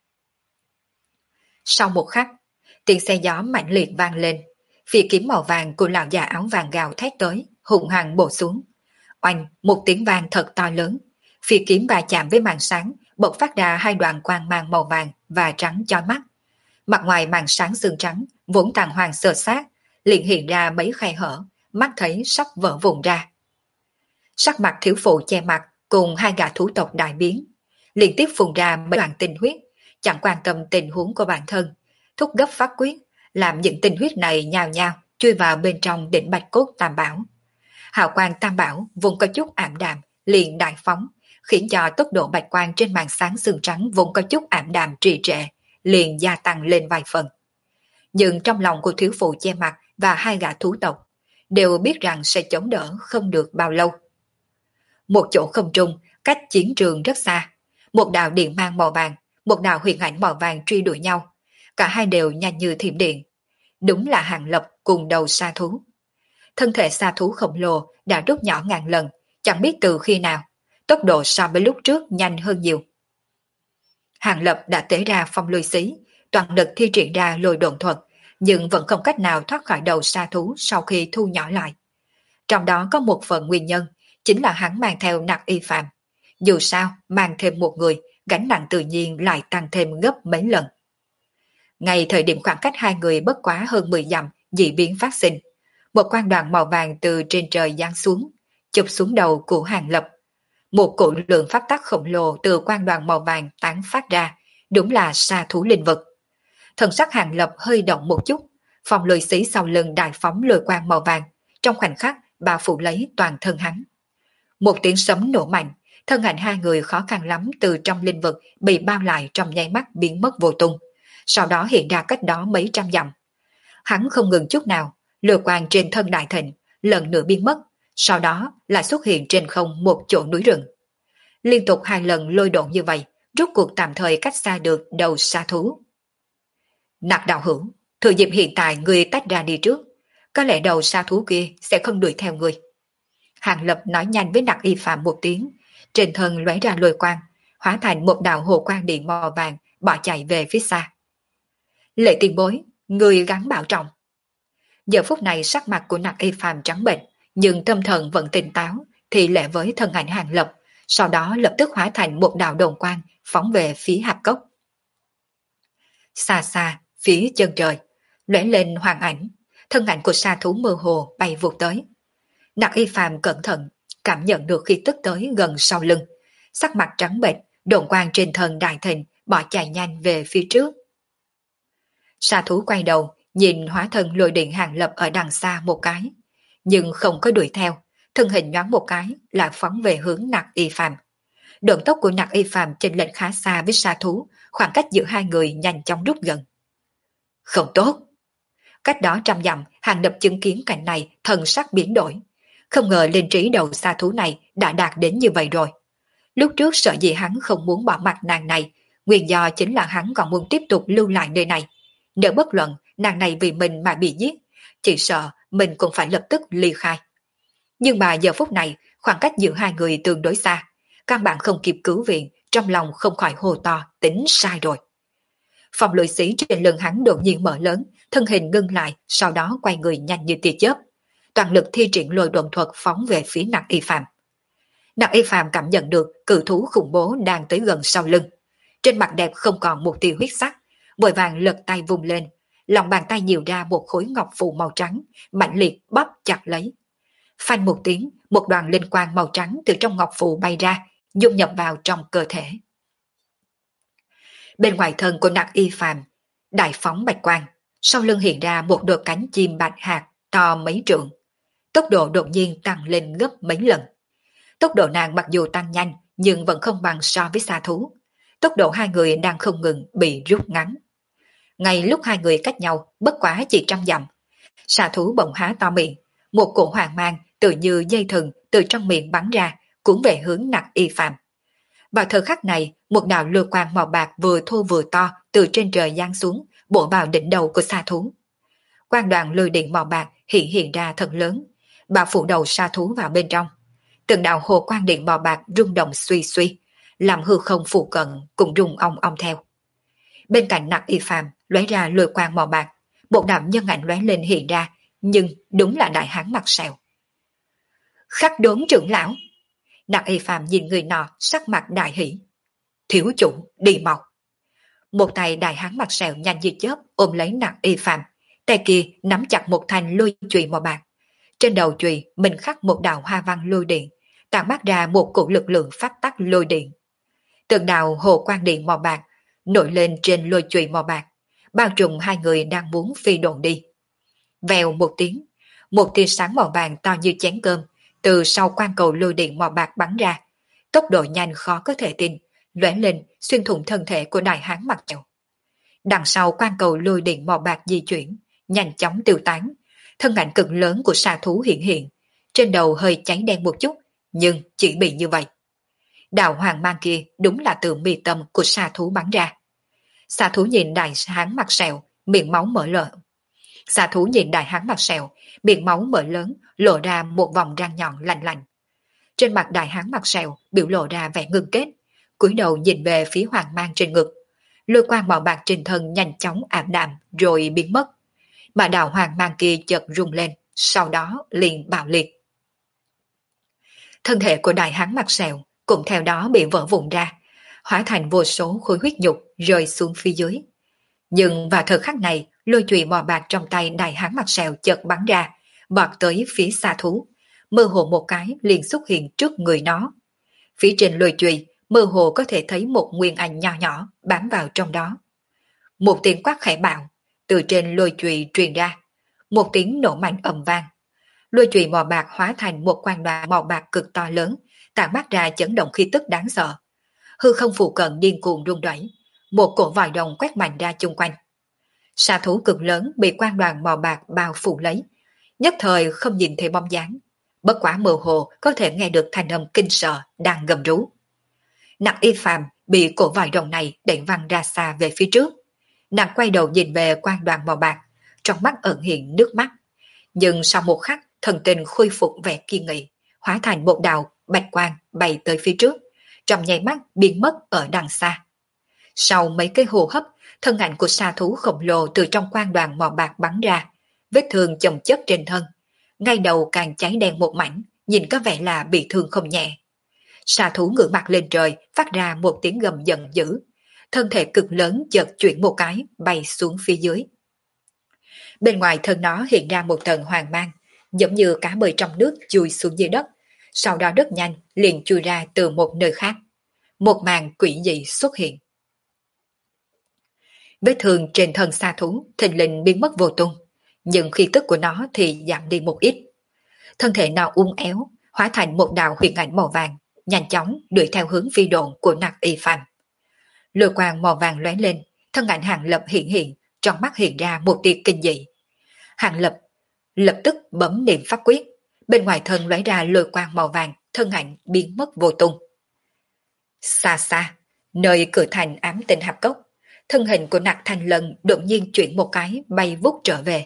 Speaker 1: Sau một khắc, tiếng xe gió mạnh liệt vang lên, phi kiếm màu vàng của lão già áo vàng gào thét tới, hùng hăng bổ xuống. Oanh, một tiếng vang thật to lớn, phi kiếm va chạm với màn sáng, bộc phát ra hai đoàn quang mang màu vàng và trắng chói mắt. Mặt ngoài màn sáng xương trắng vốn tàn hoàng sơ sát, liền hiện ra mấy khe hở, mắt thấy sắp vỡ vụn ra. Sắc mặt thiếu phụ che mặt cùng hai gã thú tộc đại biến, liên tiếp phun ra mấy đoàn tinh huyết, chẳng quan tâm tình huống của bản thân, thúc gấp phát quyết, làm những tinh huyết này nhào nhào chui vào bên trong đỉnh bạch cốt tam bảo. Hào quang tam bảo vốn có chút ảm đạm, liền đại phóng, khiến cho tốc độ bạch quang trên màn sáng xương trắng vốn có chút ảm đạm trì trệ, liền gia tăng lên vài phần. Nhưng trong lòng của thiếu phụ che mặt và hai gã thú tộc đều biết rằng sẽ chống đỡ không được bao lâu. Một chỗ không trung, cách chiến trường rất xa, một đạo điện mang màu vàng, một đạo huyền ảnh màu vàng truy đuổi nhau, cả hai đều nhanh như thiểm điện. Đúng là Hàng Lập cùng đầu sa thú. Thân thể sa thú khổng lồ đã rút nhỏ ngàn lần, chẳng biết từ khi nào, tốc độ so với lúc trước nhanh hơn nhiều. Hàng Lập đã tế ra phong lôi xí, toàn lực thi triển ra lôi độn thuật, nhưng vẫn không cách nào thoát khỏi đầu sa thú sau khi thu nhỏ lại. Trong đó có một phần nguyên nhân, chính là hắn mang theo Nặc Y Phạm. Dù sao, mang thêm một người, gánh nặng tự nhiên lại tăng thêm gấp mấy lần. Ngay thời điểm khoảng cách hai người bất quá hơn 10 dặm, dị biến phát sinh. Một quang đoàn màu vàng từ trên trời giáng xuống, chụp xuống đầu của Hàng Lập. Một cỗ lượng pháp tắc khổng lồ từ quang đoàn màu vàng tán phát ra, đúng là sa thú linh vực. Thần sắc Hàng Lập hơi động một chút, phòng lôi xí sau lưng đại phóng lôi quang màu vàng, trong khoảnh khắc bao phủ lấy toàn thân hắn. Một tiếng sấm nổ mạnh, thân ảnh hai người khó khăn lắm từ trong linh vực bị bao lại trong nháy mắt biến mất vô tung, sau đó hiện ra cách đó mấy trăm dặm. Hắn không ngừng chút nào, lôi quang trên thân đại thịnh lần nữa biến mất, sau đó lại xuất hiện trên không một chỗ núi rừng. Liên tục hai lần lôi độn như vậy, rốt cuộc tạm thời cách xa được đầu sa thú. Nặc đạo hữu, thừa dịp hiện tại người tách ra đi trước, có lẽ đầu sa thú kia sẽ không đuổi theo người. Hàng Lập nói nhanh với Nặc Y Phạm một tiếng, trên thân lóe ra lôi quang, hóa thành một đạo hồ quang điện màu vàng, bỏ chạy về phía xa. Lệ tiền bối, người gắng bảo trọng. Giờ phút này sắc mặt của Nặc Y Phạm trắng bệch, nhưng tâm thần vẫn tỉnh táo, thì lệ với thân ảnh Hàng Lập, sau đó lập tức hóa thành một đạo đồn quang phóng về phía hạp cốc. Xa xa, phía chân trời, lóe lên hoàng ảnh, thân ảnh của sa thú mơ hồ bay vụt tới. Nặc Y Phạm cẩn thận, cảm nhận được khi tức tới gần sau lưng, sắc mặt trắng bệch, đồn quang trên thân đại thịnh bỏ chạy nhanh về phía trước. Sa thú quay đầu, nhìn hóa thân lôi điện Hàng Lập ở đằng xa một cái, nhưng không có đuổi theo, thân hình nhoáng một cái lại phóng về hướng Nặc Y Phạm. Độ tốc của Nặc Y Phạm chênh lệch khá xa với sa thú, khoảng cách giữa hai người nhanh chóng rút gần. Không tốt! Cách đó trăm dặm, Hàng Lập chứng kiến cảnh này, thần sắc biến đổi. Không ngờ linh trí đầu sa thú này đã đạt đến như vậy rồi. Lúc trước sợ gì hắn không muốn bỏ mặt nàng này, nguyên do chính là hắn còn muốn tiếp tục lưu lại nơi này. Nếu bất luận nàng này vì mình mà bị giết, chỉ sợ mình cũng phải lập tức ly khai. Nhưng mà giờ phút này, khoảng cách giữa hai người tương đối xa, căn bản không kịp cứu viện, trong lòng không khỏi hô to, tính sai rồi. Phòng lưỡi sĩ trên lưng hắn đột nhiên mở lớn, thân hình ngưng lại, sau đó quay người nhanh như tia chớp, toàn lực thi triển lôi độn thuật phóng về phía Nặc Y Phàm. Nặc Y Phàm cảm nhận được cự thú khủng bố đang tới gần sau lưng, trên mặt đẹp không còn một tia huyết sắc, vội vàng lật tay vung lên, lòng bàn tay nhiều ra một khối ngọc phù màu trắng, mạnh liệt bóp chặt lấy. Phanh một tiếng, một đoàn linh quang màu trắng từ trong ngọc phù bay ra, dung nhập vào trong cơ thể. Bên ngoài thân của Nặc Y Phàm, đại phóng bạch quang, sau lưng hiện ra một đôi cánh chim bạch hạt to mấy trượng. Tốc độ đột nhiên tăng lên gấp mấy lần. Tốc độ nàng mặc dù tăng nhanh, nhưng vẫn không bằng so với xà thú. Tốc độ hai người đang không ngừng bị rút ngắn. Ngay lúc hai người cách nhau, bất quá chỉ 100 dặm, xà thú bỗng há to miệng, một cổ hoàng mang tự như dây thừng từ trong miệng bắn ra, cuốn về hướng Nặc Y Phàm. Vào thời khắc này, một đạo lôi quang màu bạc vừa thô vừa to từ trên trời giáng xuống, bổ vào đỉnh đầu của xà thú. Quang đoàn lôi điện màu bạc hiện ra thật lớn, bao phủ đầu xà thú vào bên trong. Từng đạo hồ quang điện màu bạc rung động suy suy, làm hư không phụ cận cũng rung ong ong theo. Bên cạnh Nặc Y Phàm lóe ra lôi quang màu bạc, một đạo nhân ảnh lóe lên hiện ra, nhưng đúng là đại hán mặt sẹo. Khắc Đốn trưởng lão. Nặc Y Phàm nhìn người nọ, sắc mặt đại hỉ. Thiếu chủ, đi mau. Một tay đại hán mặt sẹo nhanh như chớp ôm lấy Nặc Y Phàm, tay kia nắm chặt một thanh lôi chùy màu bạc. Trên đầu chùy mình khắc một đạo hoa văn lôi điện, tản mát ra một cổ lực lượng pháp tắc lôi điện. Từng đạo hồ quang điện màu bạc nổi lên trên lôi chùy màu bạc, bao trùm hai người đang muốn phi độn đi. Vèo một tiếng, một tia sáng màu vàng to như chén cơm từ sau quan cầu lôi điện màu bạc bắn ra, tốc độ nhanh khó có thể tin, lóe lên xuyên thủng thân thể của đại hán mặt sẹo. Đằng sau quan cầu lôi điện màu bạc di chuyển, nhanh chóng tiêu tán, thân ảnh cực lớn của xà thú hiện, trên đầu hơi cháy đen một chút, nhưng chỉ bị như vậy. Đạo hoàng mang kia đúng là từ mi tâm của xà thú bắn ra. Xà thú nhìn đại hán mặt sẹo, miệng máu mở lợ. Xà thú nhìn đại hán mặt sẹo, miệng máu mở lớn, lộ ra một vòng răng nhọn lạnh lạnh. Trên mặt đại hán mặt sẹo biểu lộ ra vẻ ngưng kết, cúi đầu nhìn về phía hoàng mang trên ngực. Lôi quang màu bạc trên thân nhanh chóng ảm đạm rồi biến mất. Mà đạo hoàng mang kia chợt rung lên, sau đó liền bạo liệt. Thân thể của đại hán mặt sẹo cũng theo đó bị vỡ vụn ra, hóa thành vô số khối huyết nhục rơi xuống phía dưới. Nhưng vào thời khắc này, lôi chùy màu bạc trong tay đại hán mặt sẹo chợt bắn ra, bọt tới phía xà thú, mơ hồ một cái liền xuất hiện trước người nó. Phía trên lôi chùy mơ hồ có thể thấy một nguyên ảnh nhỏ nhỏ bám vào trong đó. Một tiếng quát khẽ bạo từ trên lôi chùy truyền ra, một tiếng nổ mạnh ầm vang. Lôi chùy màu bạc hóa thành một quang đoàn màu bạc cực to lớn, tản mát ra chấn động khí tức đáng sợ. Hư không phụ cận điên cuồng rung rẩy, một cổ vòi rồng quét mạnh ra chung quanh. Xà thú cực lớn bị quang đoàn màu bạc bao phủ lấy, nhất thời không nhìn thấy bóng dáng, bất quả mơ hồ có thể nghe được thanh âm kinh sợ đang gầm rú. Nặc Y Phàm bị cổ vòi rồng này đẩy văng ra xa về phía trước. Nàng quay đầu nhìn về quang đoàn màu bạc, trong mắt ẩn hiện nước mắt, nhưng sau một khắc thần tình khôi phục vẻ kiên nghị, hóa thành một đạo bạch quang bay tới phía trước, trong nháy mắt biến mất ở đằng xa. Sau mấy cái hô hấp, thân ảnh của xà thú khổng lồ từ trong quang đoàn màu bạc bắn ra, vết thương chồng chất trên thân, ngay đầu càng cháy đen một mảnh, nhìn có vẻ là bị thương không nhẹ. Xà thú ngửa mặt lên trời, phát ra một tiếng gầm giận dữ, thân thể cực lớn chợt chuyển một cái, bay xuống phía dưới. Bên ngoài thân nó hiện ra một tầng hoàng mang, giống như cá bơi trong nước chui xuống dưới đất, sau đó rất nhanh liền chui ra từ một nơi khác. Một màn quỷ dị xuất hiện. Vết thương trên thân xà thú thình lình biến mất vô tung, nhưng khí tức của nó thì giảm đi một ít. Thân thể nó uốn éo, hóa thành một đạo huyền ảnh màu vàng, nhanh chóng đuổi theo hướng phi độn của Nặc Y Phàm. Lôi quang màu vàng lóe lên, thân ảnh Hàng Lập hiện, trong mắt hiện ra một tia kinh dị. Hàng Lập lập tức bấm niệm pháp quyết, bên ngoài thân lóe ra lôi quang màu vàng, thân ảnh biến mất vô tung. Xa xa, nơi cửa thành ám tinh hạp cốc, thân hình của Nặc Thanh Lân đột nhiên chuyển một cái bay vút trở về,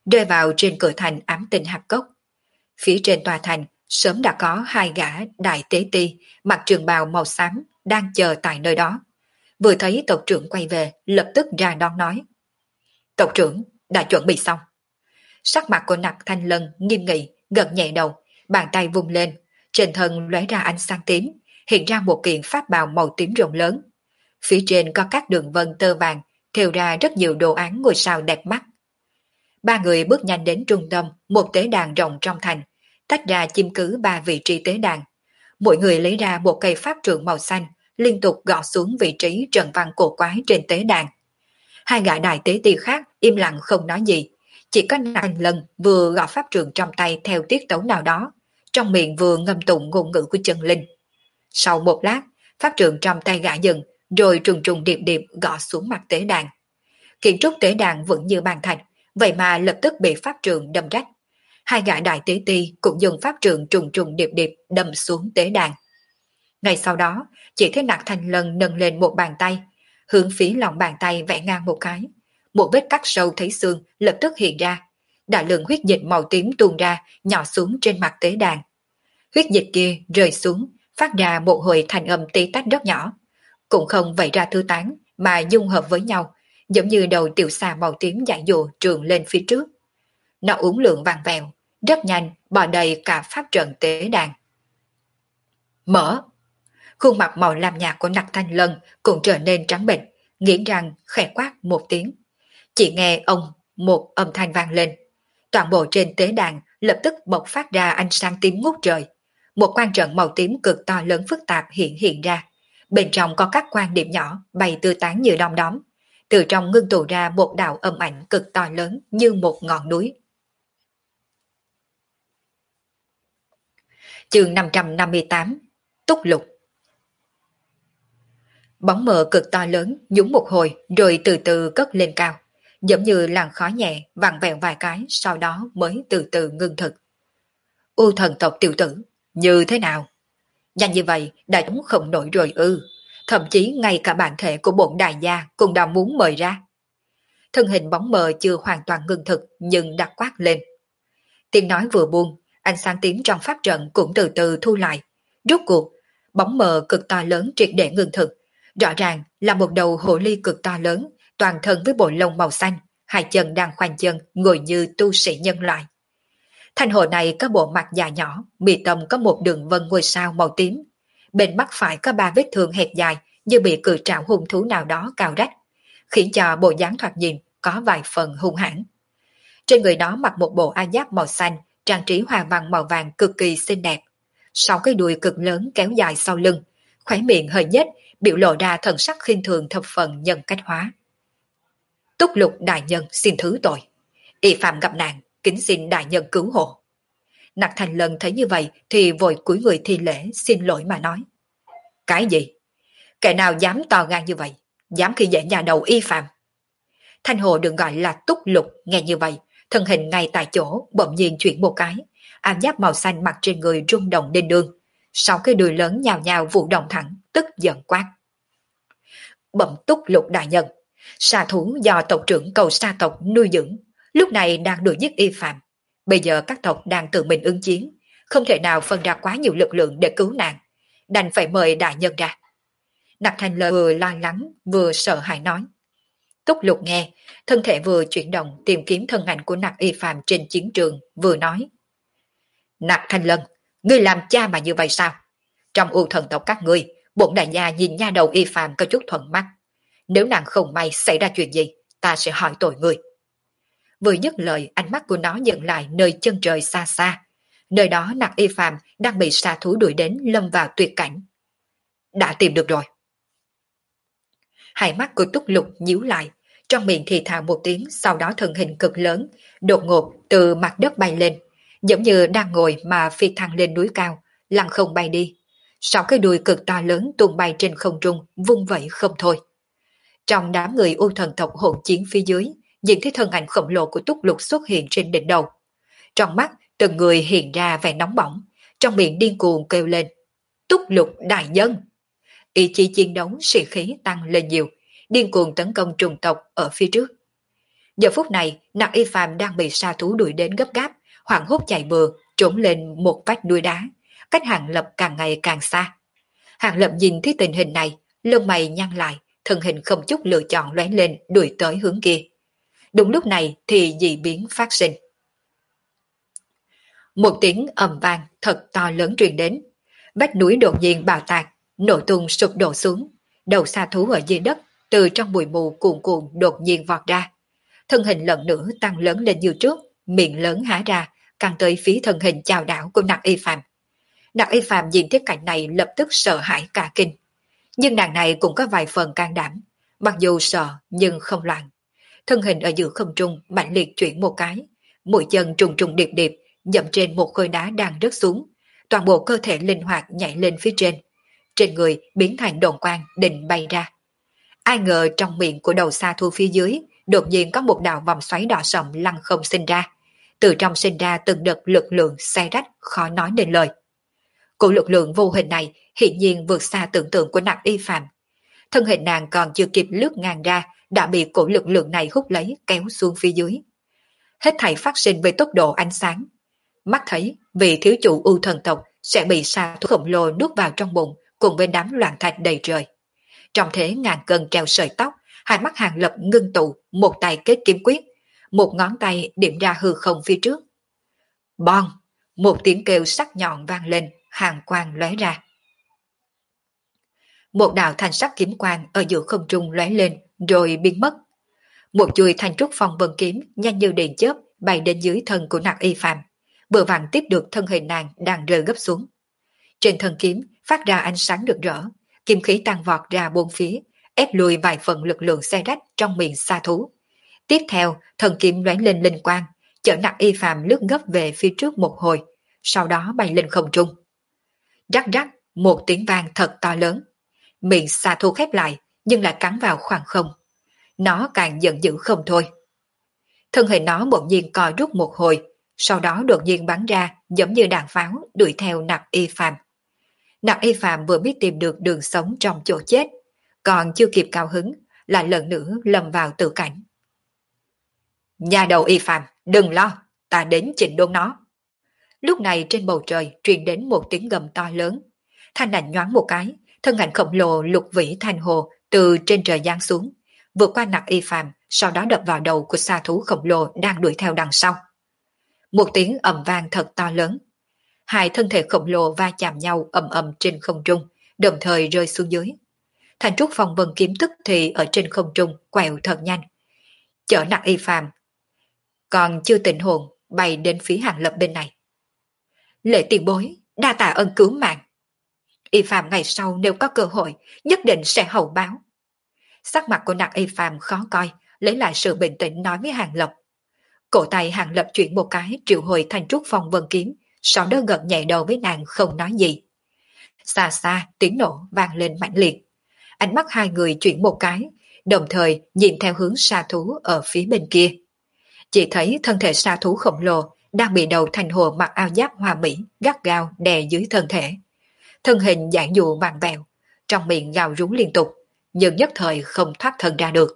Speaker 1: rơi vào trên cửa thành ám tinh hạp cốc. Phía trên tòa thành sớm đã có hai gã đại tế ti mặc trường bào màu xám đang chờ tại nơi đó. Vừa thấy tộc trưởng quay về, lập tức ra đón nói. Tộc trưởng, đã chuẩn bị xong. Sắc mặt của Nặc Thanh Lân nghiêm nghị, gật nhẹ đầu, bàn tay vung lên, trên thân lóe ra ánh sáng tím, hiện ra một kiện pháp bào màu tím rộng lớn. Phía trên có các đường vân tơ vàng, thêu ra rất nhiều đồ án ngôi sao đẹp mắt. Ba người bước nhanh đến trung tâm một tế đàn rộng trong thành, tách ra chiếm cứ ba vị trí tế đàn. Mỗi người lấy ra một cây pháp trượng màu xanh, liên tục gõ xuống vị trí trần văn cổ quái trên tế đàn. Hai gã đại tế ti khác im lặng không nói gì, chỉ có Thanh Lân vừa gõ pháp trượng trong tay theo tiết tấu nào đó, trong miệng vừa ngâm tụng ngôn ngữ của chân linh. Sau một lát, pháp trượng trong tay gã dừng, rồi trùng trùng điệp điệp gõ xuống mặt tế đàn. Kiến trúc tế đàn vững như bàn thạch, vậy mà lập tức bị pháp trượng đâm rách. Hai gã đại tế ti cũng dùng pháp trượng trùng trùng điệp điệp đâm xuống tế đàn. Ngay sau đó, chỉ thấy Nặc Thanh Lân nâng lên một bàn tay, hướng phía lòng bàn tay vẽ ngang một cái. Một vết cắt sâu thấy xương lập tức hiện ra. Đại lượng huyết dịch màu tím tuôn ra, nhỏ xuống trên mặt tế đàn. Huyết dịch kia rơi xuống, phát ra một hồi thanh âm tí tách rất nhỏ. Cũng không vẩy ra thư tán, mà dung hợp với nhau, giống như đầu tiểu xà màu tím dại dụ trường lên phía trước. Nó uốn lượn vàng vèo, rất nhanh bò đầy cả pháp trận tế đàn. Mở! Khuôn mặt màu lam nhạt của Nặc Thanh Lân cũng trở nên trắng bệch, nghiến răng khẽ quát một tiếng. Chỉ nghe ông một âm thanh vang lên. Toàn bộ trên tế đàn lập tức bộc phát ra ánh sáng tím ngút trời. Một quan trận màu tím cực to lớn phức tạp hiện ra. Bên trong có các quan điểm nhỏ bay tứ tán như đom đóm. Từ trong ngưng tụ ra một đạo âm ảnh cực to lớn như một ngọn núi. Chương 558 Túc Lục. Bóng mờ cực to lớn nhúng một hồi rồi từ từ cất lên cao, giống như làn khói nhẹ vặn vẹo vài cái, sau đó mới từ từ ngưng thực. U thần tộc tiểu tử, như thế nào? Nhanh như vậy đã chống không nổi rồi ư? Thậm chí ngay cả bản thể của bổn đại gia cũng đã muốn mời ra. Thân hình bóng mờ chưa hoàn toàn ngưng thực nhưng đã quát lên. Tiếng nói vừa buông, ánh sáng tím trong pháp trận cũng từ từ thu lại. Rốt cuộc, bóng mờ cực to lớn triệt để ngưng thực. Rõ ràng là một đầu hồ ly cực to lớn, toàn thân với bộ lông màu xanh, hai chân đang khoanh chân, ngồi như tu sĩ nhân loại. Thanh hồ này có bộ mặt dài nhỏ, mi tâm có một đường vân ngôi sao màu tím. Bên mắt phải có ba vết thương hẹp dài như bị cự trảo hung thú nào đó cào rách, khiến cho bộ dáng thoạt nhìn có vài phần hung hãn. Trên người nó mặc một bộ áo giáp màu xanh, trang trí hoa văn màu vàng cực kỳ xinh đẹp. Sau cái đuôi cực lớn kéo dài sau lưng, khóe miệng hơi nhếch, biểu lộ ra thần sắc khinh thường thập phần nhân cách hóa. Túc Lục đại nhân xin thứ tội. Y phạm gặp nạn, kính xin đại nhân cứu hộ. Nặc Thanh Lân thấy như vậy thì vội cúi người thi lễ xin lỗi mà nói. Cái gì? Kẻ nào dám to gan như vậy? Dám khi dễ nhà đầu Y phạm? Thanh Hồ đừng gọi là Túc Lục, nghe như vậy, thân hình ngay tại chỗ bỗng nhiên chuyển một cái, áo giáp màu xanh mặc trên người rung động lên đường. Sau cái đuôi lớn nhào nhào vụ động thẳng, tức giận quát. Bẩm Túc Lục đại nhân, xà thú do tộc trưởng cầu sa tộc nuôi dưỡng, lúc này đang đuổi giết Y phạm. Bây giờ các tộc đang tự mình ứng chiến, không thể nào phân ra quá nhiều lực lượng để cứu nạn, đành phải mời đại nhân ra. Nặc Thanh Lân vừa lo lắng vừa sợ hãi nói. Túc Lục nghe, thân thể vừa chuyển động tìm kiếm thân ảnh của Nặc Y phạm trên chiến trường, vừa nói. Nặc Thanh Lân, ngươi làm cha mà như vậy sao? Trong U thần tộc các ngươi, bổn đại gia nhìn nha đầu Y phạm có chút thuận mắt. Nếu nàng không may xảy ra chuyện gì, ta sẽ hỏi tội ngươi. Vừa dứt lời, ánh mắt của nó dừng lại nơi chân trời xa xa. Nơi đó Nặc Y phạm đang bị xà thú đuổi đến lâm vào tuyệt cảnh. Đã tìm được rồi. Hai mắt của Túc Lục nhíu lại, trong miệng thì thào một tiếng, sau đó thân hình cực lớn, đột ngột từ mặt đất bay lên, giống như đang ngồi mà phi thăng lên núi cao, lăng không bay đi. Sau cái đuôi cực to lớn tung bay trên không trung, vung vẩy không thôi. Trong đám người U thần tộc hỗn chiến phía dưới, nhìn thấy thân ảnh khổng lồ của Túc Lục xuất hiện trên đỉnh đầu. Trong mắt, từng người hiện ra vẻ nóng bỏng, trong miệng điên cuồng kêu lên. Túc Lục đại nhân! Ý chí chiến đấu sĩ khí tăng lên nhiều, điên cuồng tấn công trùng tộc ở phía trước. Giờ phút này, Nặc Y Phàm đang bị sa thú đuổi đến gấp gáp, hoảng hốt chạy bừa, trốn lên một vách núi đá, cách Hàng Lập càng ngày càng xa. Hàng Lập nhìn thấy tình hình này, lông mày nhăn lại, thân hình không chút lựa chọn lóe lên đuổi tới hướng kia. Đúng lúc này thì dị biến phát sinh. Một tiếng ầm vang thật to lớn truyền đến. Vách núi đột nhiên bạo tạc, nổ tung sụp đổ xuống. Đầu sa thú ở dưới đất, từ trong bụi mù cuồn cuộn đột nhiên vọt ra. Thân hình lần nữa tăng lớn lên như trước, miệng lớn há ra, càng tới phía thân hình chào đảo của Nặc Y Phàm. Nặc Y Phàm nhìn thấy cảnh này lập tức sợ hãi cả kinh. Nhưng nàng này cũng có vài phần can đảm, mặc dù sợ nhưng không loạn. Thân hình ở giữa không trung mạnh liệt chuyển một cái, mũi chân trùng trùng điệp điệp dậm trên một khối đá đang rớt xuống, toàn bộ cơ thể linh hoạt nhảy lên phía trên. Trên người biến thành đồn quang định bay ra. Ai ngờ trong miệng của đầu sa thu phía dưới đột nhiên có một đạo vòng xoáy đỏ sậm lăng không sinh ra. Từ trong sinh ra từng đợt lực lượng xé rách khó nói nên lời. Cổ lực lượng vô hình này hiển nhiên vượt xa tưởng tượng của Nặc Y Phàm. Thân hình nàng còn chưa kịp lướt ngang ra đã bị cổ lực lượng này hút lấy kéo xuống phía dưới. Hết thảy phát sinh với tốc độ ánh sáng. Mắt thấy vị thiếu chủ U thần tộc sẽ bị sa thú khổng lồ nuốt vào trong bụng cùng với đám loạn thạch đầy trời. Trong thế ngàn cân treo sợi tóc, hai mắt Hàng Lập ngưng tụ, một tay kết kiếm quyết, một ngón tay điểm ra hư không phía trước. Bon! Một tiếng kêu sắc nhọn vang lên, hàng quang lóe ra. Một đạo thanh sắc kiếm quang ở giữa không trung lóe lên rồi biến mất. Một chuôi thanh trúc phong vân kiếm nhanh như điện chớp bay đến dưới thân của Nặc Y Phàm, vừa vặn tiếp được thân hình nàng đang rơi gấp xuống. Trên thân kiếm phát ra ánh sáng rực rỡ, kim khí tăng vọt ra bốn phía, ép lùi vài phần lực lượng xe rách trong miệng sa thú. Tiếp theo, thần kiếm lóe lên linh quang, chở Nặc Y Phàm lướt gấp về phía trước một hồi, sau đó bay lên không trung. Rắc rắc, một tiếng vang thật to lớn. Miệng sa thú khép lại, nhưng lại cắn vào khoảng không. Nó càng giận dữ không thôi. Thân hình nó bỗng nhiên co rút một hồi, sau đó đột nhiên bắn ra giống như đạn pháo đuổi theo Nặc Y Phàm. Nặc Y Phàm vừa biết tìm được đường sống trong chỗ chết, còn chưa kịp cao hứng, lại lần nữa lâm vào tự cảnh. Nhà đầu Y Phàm, đừng lo, ta đến chỉnh đốn nó. Lúc này trên bầu trời truyền đến một tiếng gầm to lớn. Thanh ảnh nhoáng một cái, thân ảnh khổng lồ lục vĩ thanh hồ từ trên trời giáng xuống, vượt qua Nặc Y Phàm, sau đó đập vào đầu của sa thú khổng lồ đang đuổi theo đằng sau. Một tiếng ầm vang thật to lớn. Hai thân thể khổng lồ va chạm nhau ầm ầm trên không trung, đồng thời rơi xuống dưới. Thanh trúc phong vân kiếm tức thì ở trên không trung quẹo thật nhanh, chở Nặc Y Phàm còn chưa tỉnh hồn bay đến phía Hàng Lập bên này. Lệ tiền bối, đa tạ ơn cứu mạng. Y Phàm ngày sau nếu có cơ hội nhất định sẽ hậu báo. Sắc mặt của Nặc Y Phàm khó coi, lấy lại sự bình tĩnh nói với Hàng Lập. Cổ tay Hàng Lập chuyển một cái triệu hồi thanh trúc phong vân kiếm, sau đó gật nhẹ đầu với nàng không nói gì. Xa xa tiếng nổ vang lên mãnh liệt. Ánh mắt hai người chuyển một cái, đồng thời nhìn theo hướng sa thú ở phía bên kia. Chỉ thấy thân thể sa thú khổng lồ đang bị đầu thành hồ mặc áo giáp hoa mỹ gắt gao đè dưới thân thể. Thân hình giãn dụ vàng vẹo, trong miệng gào rú liên tục, nhưng nhất thời không thoát thân ra được.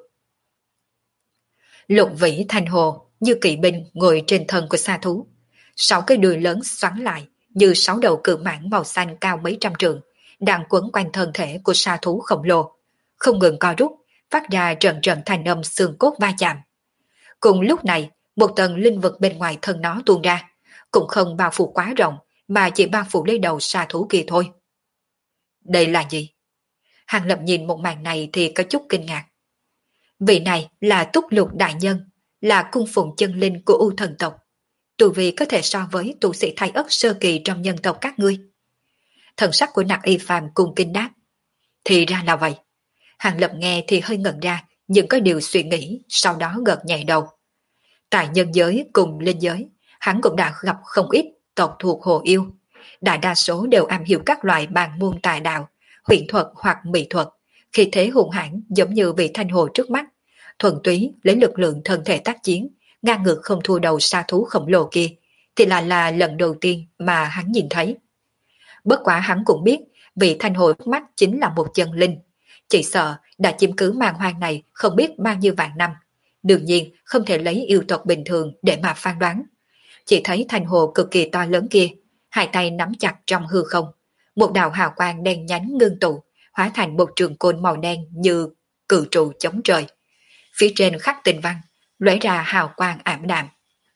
Speaker 1: Lục vĩ thành hồ như kỵ binh ngồi trên thân của sa thú, 6 cái đuôi lớn xoắn lại như 6 đầu cự mãng màu xanh cao mấy trăm trượng, đang quấn quanh thân thể của sa thú khổng lồ, không ngừng co rút, phát ra trận trận thanh âm xương cốt va chạm. Cùng lúc này, một tầng linh vực bên ngoài thân nó tuôn ra, cũng không bao phủ quá rộng, mà chỉ bao phủ lấy đầu sa thú kia thôi. Đây là gì? Hàng Lập nhìn một màn này thì có chút kinh ngạc. Vị này là Túc Lục Đại Nhân, là cung phụng chân linh của U thần tộc. Tu vi có thể so với tu sĩ Thái Ất sơ kỳ trong nhân tộc các ngươi. Thần sắc của Nặc Y Phàm cùng kinh đáp. Thì ra là vậy. Hàng Lập nghe thì hơi ngẩn ra, nhưng có điều suy nghĩ, sau đó gật nhẹ đầu. Tại nhân giới cùng linh giới, hắn cũng đã gặp không ít tộc thuộc Hồ Yêu. Đại đa số đều am hiểu các loại bàn môn tài đạo, huyền thuật hoặc mỹ thuật. Khi thế hùng hãn giống như vị thanh hồ trước mắt, thuần túy lấy lực lượng thân thể tác chiến, ngang ngược không thua đầu sa thú khổng lồ kia, thì là lần đầu tiên mà hắn nhìn thấy. Bất quá hắn cũng biết, vị thanh hồ trước mắt chính là một chân linh. Chỉ sợ đã chiếm cứ màn hoang này không biết bao nhiêu vạn năm, Đương nhiên không thể lấy yêu tộc bình thường để mà phán đoán. Chỉ thấy thành hồ cực kỳ to lớn kia, hai tay nắm chặt trong hư không. Một đạo hào quang đen nhánh ngưng tụ, hóa thành một trường côn màu đen như cự trụ chống trời. Phía trên khắc tinh văn, lóe ra hào quang ảm đạm.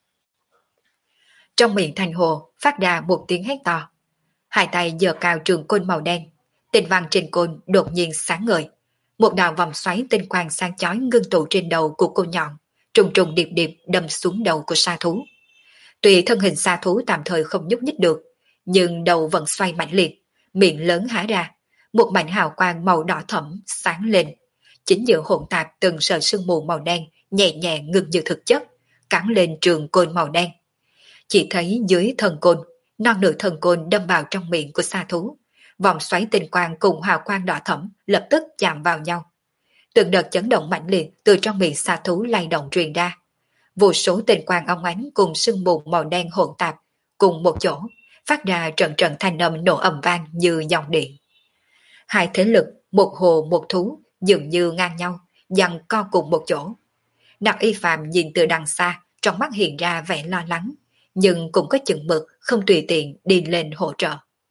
Speaker 1: Trong miệng thành hồ phát ra một tiếng hét to. Hai tay giơ cao trường côn màu đen, tinh văn trên côn đột nhiên sáng ngời. Một đạo vòng xoáy tinh quang sáng chói ngưng tụ trên đầu của cô nhọn, trùng trùng điệp điệp đâm xuống đầu của sa thú. Tuy thân hình sa thú tạm thời không nhúc nhích được, nhưng đầu vẫn xoay mạnh liệt, miệng lớn há ra, một mảnh hào quang màu đỏ thẫm sáng lên. Chính giữa hỗn tạp từng sợi sương mù màu đen nhẹ nhẹ ngưng như thực chất, cắn lên trường côn màu đen. Chỉ thấy dưới thân côn, non nửa thân côn đâm vào trong miệng của sa thú. Vòng xoáy tinh quang cùng hào quang đỏ thẫm lập tức chạm vào nhau. Từng đợt chấn động mạnh liệt từ trong miệng sa thú lay động truyền ra. Vô số tinh quang óng ánh cùng sương mù màu đen hỗn tạp cùng một chỗ, phát ra trận trận thanh âm nổ ầm vang như dòng điện. Hai thế lực, một hồ một thú, dường như ngang nhau, giằng co cùng một chỗ. Đặng Y Phạm nhìn từ đằng xa, trong mắt hiện ra vẻ lo lắng, nhưng cũng có chừng mực không tùy tiện đi lên hỗ trợ.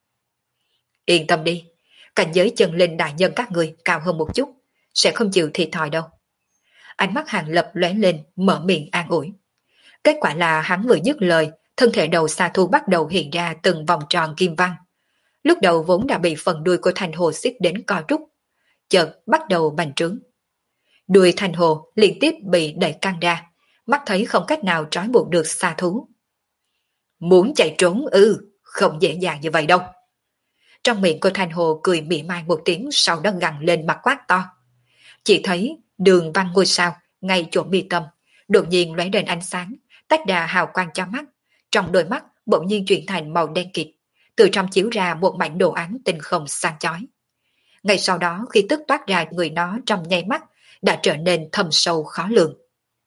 Speaker 1: Yên tâm đi, cảnh giới chân linh đại nhân các người cao hơn một chút, sẽ không chịu thiệt thòi đâu. Ánh mắt Hàng Lập lóe lên, mở miệng an ủi. Kết quả là hắn vừa dứt lời, thân thể đầu sa thu bắt đầu hiện ra từng vòng tròn kim văn. Lúc đầu vốn đã bị phần đuôi của thành hồ xiết đến co rút, chợt bắt đầu bành trướng. Đuôi thành hồ liên tiếp bị đẩy căng ra, mắt thấy không cách nào trói buộc được sa thú. Muốn chạy trốn không dễ dàng như vậy đâu. Trong miệng của thành hồ cười mỉa mai một tiếng, sau đó gằn lên mặt quát to. Chỉ thấy đường văn ngôi sao ngay chỗ mi tâm đột nhiên lóe lên ánh sáng, tách ra hào quang cho mắt. Trong đôi mắt bỗng nhiên chuyển thành màu đen kịt, từ trong chiếu ra một mảnh đồ án tinh không sáng chói. Ngay sau đó khi tức toát ra người nó trong nháy mắt đã trở nên thâm sâu khó lường.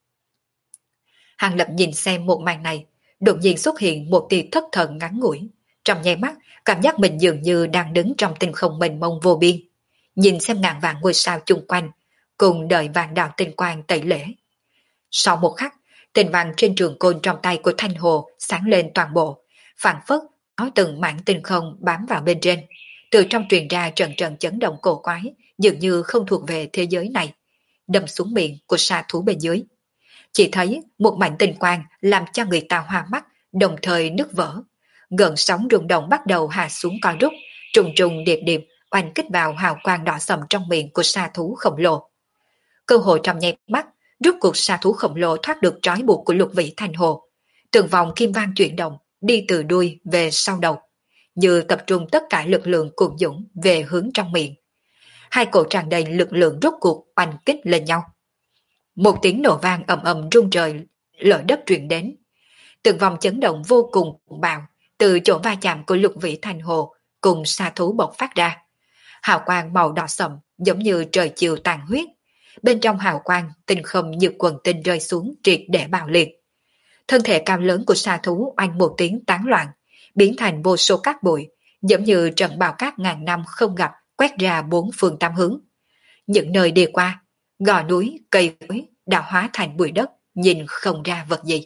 Speaker 1: Hàng Lập nhìn xem một màn này, đột nhiên xuất hiện một tia thất thần ngắn ngủi. Trong nháy mắt, cảm giác mình dường như đang đứng trong tinh không mênh mông vô biên. Nhìn xem ngàn vạn ngôi sao chung quanh, cùng đợi vạn đạo tinh quang tẩy lễ. Sau một khắc, tinh vàng trên trường côn trong tay của Thanh Hồ sáng lên toàn bộ, phản phất có từng mảng tinh không bám vào bên trên. Từ trong truyền ra trận trận chấn động cổ quái, dường như không thuộc về thế giới này, đâm xuống miệng của sa thú bên dưới. Chỉ thấy một mảnh tinh quang làm cho người ta hoa mắt, đồng thời nứt vỡ. Gợn sóng rung động bắt đầu hạ xuống co rút, trùng trùng điệp điệp oanh kích vào hào quang đỏ sầm trong miệng của sa thú khổng lồ. Cơ hội trong nháy mắt, rút cuộc sa thú khổng lồ thoát được trói buộc của Lục Vĩ Thành Hồ. Từng vòng kim vang chuyển động, đi từ đuôi về sau đầu, như tập trung tất cả lực lượng cuồng dũng về hướng trong miệng. Hai cổ tràn đầy lực lượng rút cuộc oanh kích lên nhau. Một tiếng nổ vang ầm ầm rung trời, lở đất truyền đến. Từng vòng chấn động vô cùng bạo từ chỗ va chạm của Lục Vĩ Thành Hồ cùng sa thú bộc phát ra. Hào quang màu đỏ sậm giống như trời chiều tàn huyết. Bên trong hào quang, tinh không như quần tinh rơi xuống triệt để bạo liệt. Thân thể cao lớn của sa thú oanh một tiếng tán loạn, biến thành vô số cát bụi, giống như trận bão cát ngàn năm không gặp quét ra bốn phương tám hướng. Những nơi đi qua, gò núi, cây cối đã hóa thành bụi đất, nhìn không ra vật gì.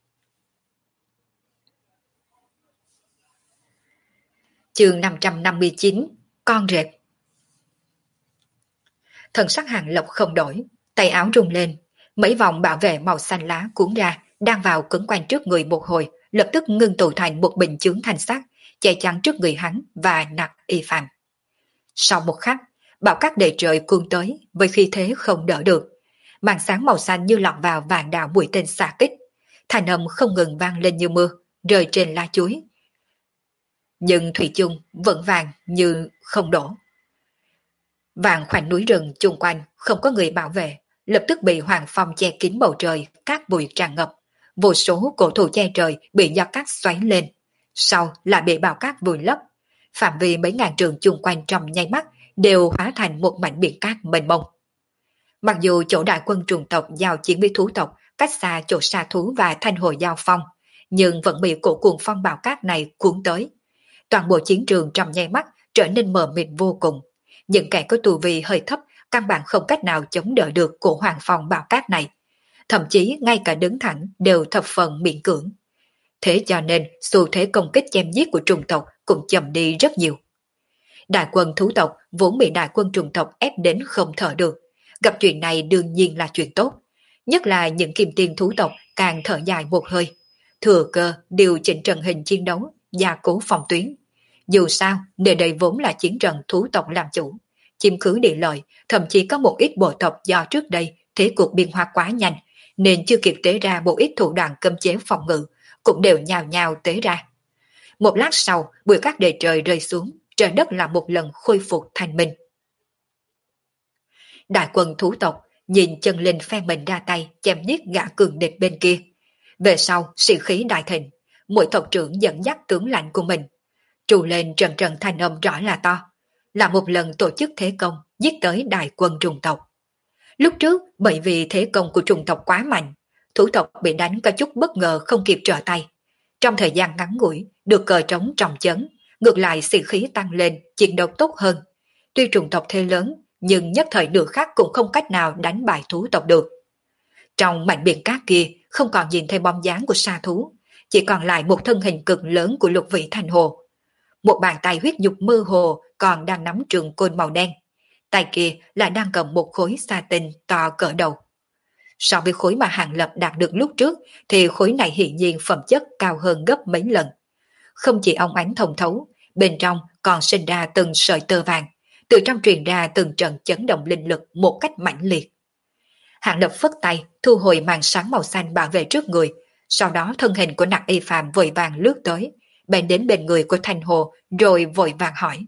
Speaker 1: Chương 559, con rệp. Thần sắc Hàng Lập không đổi, tay áo rung lên, mấy vòng bảo vệ màu xanh lá cuốn ra, đang vào quấn quanh trước người một hồi, lập tức ngưng tụ thành một bình chướng thanh sắc, che chắn trước người hắn và Nặc Y Phạm. Sau một khắc, bão cát đầy trời cuốn tới với khí thế không đỡ được, màn sáng màu xanh như lọt vào vạn đạo mũi tên xạ kích, thanh âm không ngừng vang lên như mưa, rơi trên lá chuối. Nhưng thủy chung vẫn vàng như không đổ. Vàng khoảnh núi rừng chung quanh không có người bảo vệ, lập tức bị hoàng phong che kín bầu trời, cát bụi tràn ngập, vô số cổ thụ che trời bị gió cát xoáy lên, sau lại bị bão cát vùi lấp, phạm vi mấy ngàn trường chung quanh trong nháy mắt đều hóa thành một mảnh biển cát mênh mông. Mặc dù chỗ đại quân trùng tộc giao chiến với thú tộc cách xa chỗ sa thú và thanh hồi giao phong, nhưng vẫn bị cổ cuồng phong bão cát này cuốn tới. Toàn bộ chiến trường trong nháy mắt trở nên mờ mịt vô cùng. Những kẻ có tu vi hơi thấp căn bản không cách nào chống đỡ được cổ hoàng phong bão cát này. thậm chí ngay cả đứng thẳng đều thập phần miễn cưỡng. Thế cho nên xu thế công kích chém giết của trùng tộc cũng chậm đi rất nhiều. Đại quân thú tộc vốn bị đại quân trùng tộc ép đến không thở được. Gặp chuyện này đương nhiên là chuyện tốt. Nhất là những kim tiền thú tộc càng thở dài một hơi. Thừa cơ điều chỉnh trận hình chiến đấu, gia cố phòng tuyến. Dù sao, nơi đây vốn là chiến trận thú tộc làm chủ. Chiếm cứ địa lợi, thậm chí có một ít bộ tộc do trước đây thế cuộc biến hóa quá nhanh, nên chưa kịp tế ra một ít thủ đoạn cấm chế phòng ngự, cũng đều nhào nhào tế ra. Một lát sau, bụi cát đầy trời rơi xuống, trời đất là một lần khôi phục thanh minh. Đại quân thú tộc nhìn chân linh phe mình ra tay chém giết gã cường địch bên kia. Về sau, sĩ khí đại thịnh, mỗi tộc trưởng dẫn dắt tướng lãnh của mình, trù lên trần trần thanh âm rõ là to, là một lần tổ chức thế công giết tới đại quân trùng tộc. Lúc trước, bởi vì thế công của trùng tộc quá mạnh, thú tộc bị đánh có chút bất ngờ không kịp trở tay. Trong thời gian ngắn ngủi, được cờ trống trọng chấn, ngược lại sĩ khí tăng lên, chiến đấu tốt hơn. Tuy trùng tộc thế lớn, nhưng nhất thời nửa khác cũng không cách nào đánh bại thú tộc được. Trong mảnh biển cát kia, không còn nhìn thấy bóng dáng của sa thú, chỉ còn lại một thân hình cực lớn của Lục Vĩ Thành Hồ. Một bàn tay huyết nhục mơ hồ còn đang nắm trường côn màu đen, tay kia lại đang cầm một khối sa tinh to cỡ đầu. So với khối mà Hàng Lập đạt được lúc trước thì khối này hiển nhiên phẩm chất cao hơn gấp mấy lần. Không chỉ óng ánh thông thấu, bên trong còn sinh ra từng sợi tơ vàng, từ trong truyền ra từng trận chấn động linh lực một cách mãnh liệt. Hàng Lập phất tay thu hồi màn sáng màu xanh bảo vệ trước người, sau đó thân hình của Nặc Y Phàm vội vàng lướt tới, bèn đến bên người của Thanh Hồ rồi vội vàng hỏi: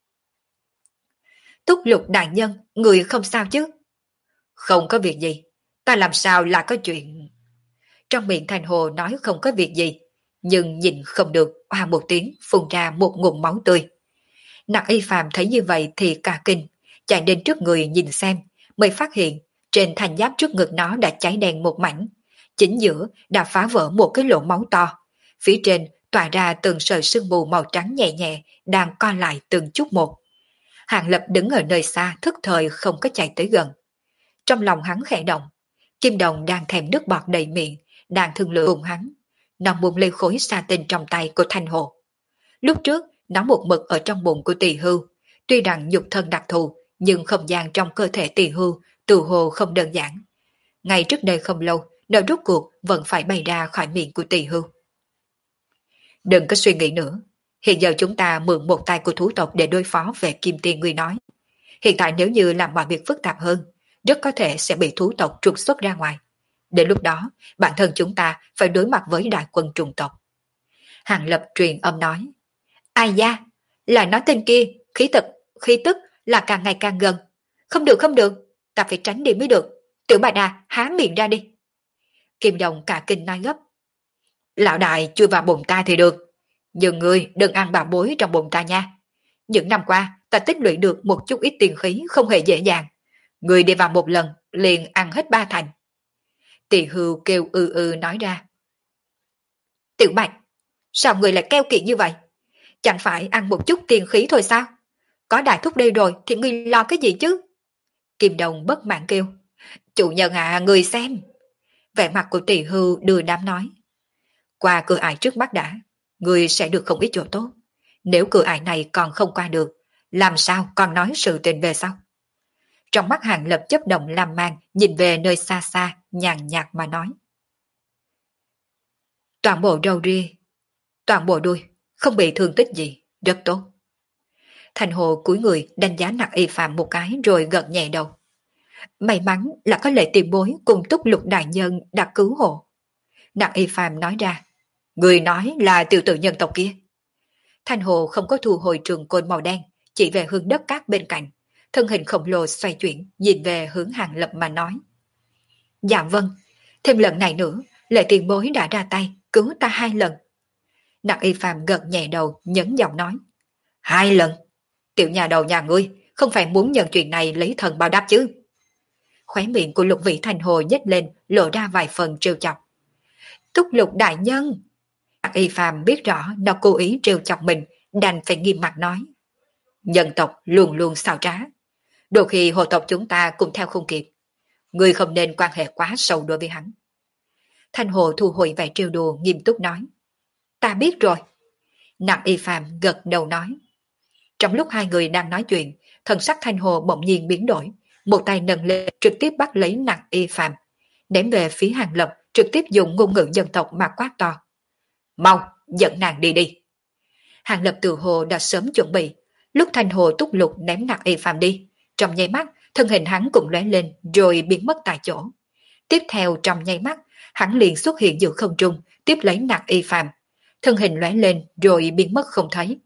Speaker 1: Túc Lục đại nhân, người không sao chứ? Không có việc gì, ta làm sao là có chuyện. Trong miệng Thanh Hồ nói không có việc gì, nhưng nhìn không được, oa một tiếng phun ra một ngụm máu tươi. Nặc Y Phàm thấy như vậy thì cả kinh, chạy đến trước người nhìn xem, mới phát hiện trên thành giáp trước ngực nó đã cháy đen một mảnh, chính giữa đã phá vỡ một cái lỗ máu to, phía trên tỏa ra từng sợi sương mù màu trắng nhẹ nhẹ đang co lại từng chút một. Hàng Lập đứng ở nơi xa thức thời không có chạy tới gần. Trong lòng hắn khẽ động, Kim Đồng đang thèm nước bọt đầy miệng, đang thương lượng cùng hắn. Nó buông lấy khối sa tinh trong tay của Thanh Hồ. Lúc trước, nó một mực ở trong bụng của Tỳ Hưu, tuy rằng nhục thân đặc thù, nhưng không gian trong cơ thể Tỳ Hưu tự hồ không đơn giản. Ngay trước đây không lâu, nó rút cuộc vẫn phải bày ra khỏi miệng của Tỳ Hưu. Đừng có suy nghĩ nữa, hiện giờ chúng ta mượn một tay của thú tộc để đối phó về Kim Tiên Nguy nói. Hiện tại nếu như làm mọi việc phức tạp hơn, rất có thể sẽ bị thú tộc trục xuất ra ngoài. Đến lúc đó, bản thân chúng ta phải đối mặt với đại quân trùng tộc. Hàng Lập truyền âm nói: Ai da, là nói tên kia, khí tức là càng ngày càng gần. Không được không được, ta phải tránh đi mới được. Tiểu Bà Đà há miệng ra đi. Kim Đồng cả kinh nói gấp: Lão đại chui vào bụng ta thì được, nhưng ngươi đừng ăn bà bối trong bụng ta nha. Những năm qua ta tích lũy được một chút ít tiền khí không hề dễ dàng. Ngươi đi vào một lần liền ăn hết 3 thành. Tỳ Hưu kêu nói ra: Tiểu Bạch, sao người lại keo kiệt như vậy? Chẳng phải ăn một chút tiền khí thôi sao? Có đại thúc đây rồi thì ngươi lo cái gì chứ? Kim Đồng bất mãn kêu: Chủ nhân à, người xem. Vẻ mặt của Tỳ Hưu đưa đám nói: Qua cửa ải trước mắt đã, người sẽ được không ít chỗ tốt. Nếu cửa ải này còn không qua được, làm sao còn nói sự tình về sau? Trong mắt Hàng Lập chấp động làm mang, nhìn về nơi xa xa, nhàn nhạt mà nói: Toàn bộ đầu ria, toàn bộ đuôi, không bị thương tích gì, rất tốt. Thành Hồ cúi người đánh giá Nặc Y Phàm một cái rồi gật nhẹ đầu. May mắn là có Lệ Tiền Bối cùng Túc Lục đại nhân đã cứu hộ. Nặc Y Phàm nói ra: Người nói là tiểu tử nhân tộc kia. Thành Hồ không có thu hồi trường côn màu đen, chỉ về hướng đất cát bên cạnh. Thân hình khổng lồ xoay chuyển, nhìn về hướng Hàng Lập mà nói: Dạ vâng, thêm lần này nữa, Lệ Tiền Bối đã ra tay, cứu ta 2 lần. Nặc Y Phàm gật nhẹ đầu, nhấn giọng nói: 2 lần? Tiểu nhà đầu nhà ngươi, không phải muốn nhận chuyện này lấy thần báo đáp chứ? Khóe miệng của Lục Vĩ Thành Hồ nhếch lên, lộ ra vài phần trêu chọc. Túc Lục đại nhân. Nặc Y Phàm biết rõ nó cố ý trêu chọc mình, đành phải nghiêm mặt nói: Nhân tộc luôn luôn xảo trá, đôi khi hộ tộc chúng ta cũng theo không kịp. Ngươi không nên quan hệ quá sâu đối với hắn. Thanh Hồ thu hồi vẻ trêu đùa nghiêm túc nói. Ta biết rồi. Nặc Y Phạm gật đầu nói. Trong lúc hai người đang nói chuyện, thần sắc Thanh Hồ bỗng nhiên biến đổi, một tay nâng lên trực tiếp bắt lấy Nặc Y Phạm, ném về phía Hàng Lập, trực tiếp dùng ngôn ngữ dân tộc mà quát to. Mau, dẫn nàng đi đi. Hàng Lập tự hồ đã sớm chuẩn bị, lúc Thanh Hồ túc lục ném Nặc Y Phạm đi, trong nháy mắt, thân hình hắn cũng lóe lên rồi biến mất tại chỗ. Tiếp theo trong nháy mắt, hắn liền xuất hiện giữa không trung, tiếp lấy Nặc Y Phạm, thân hình lóe lên rồi biến mất không thấy.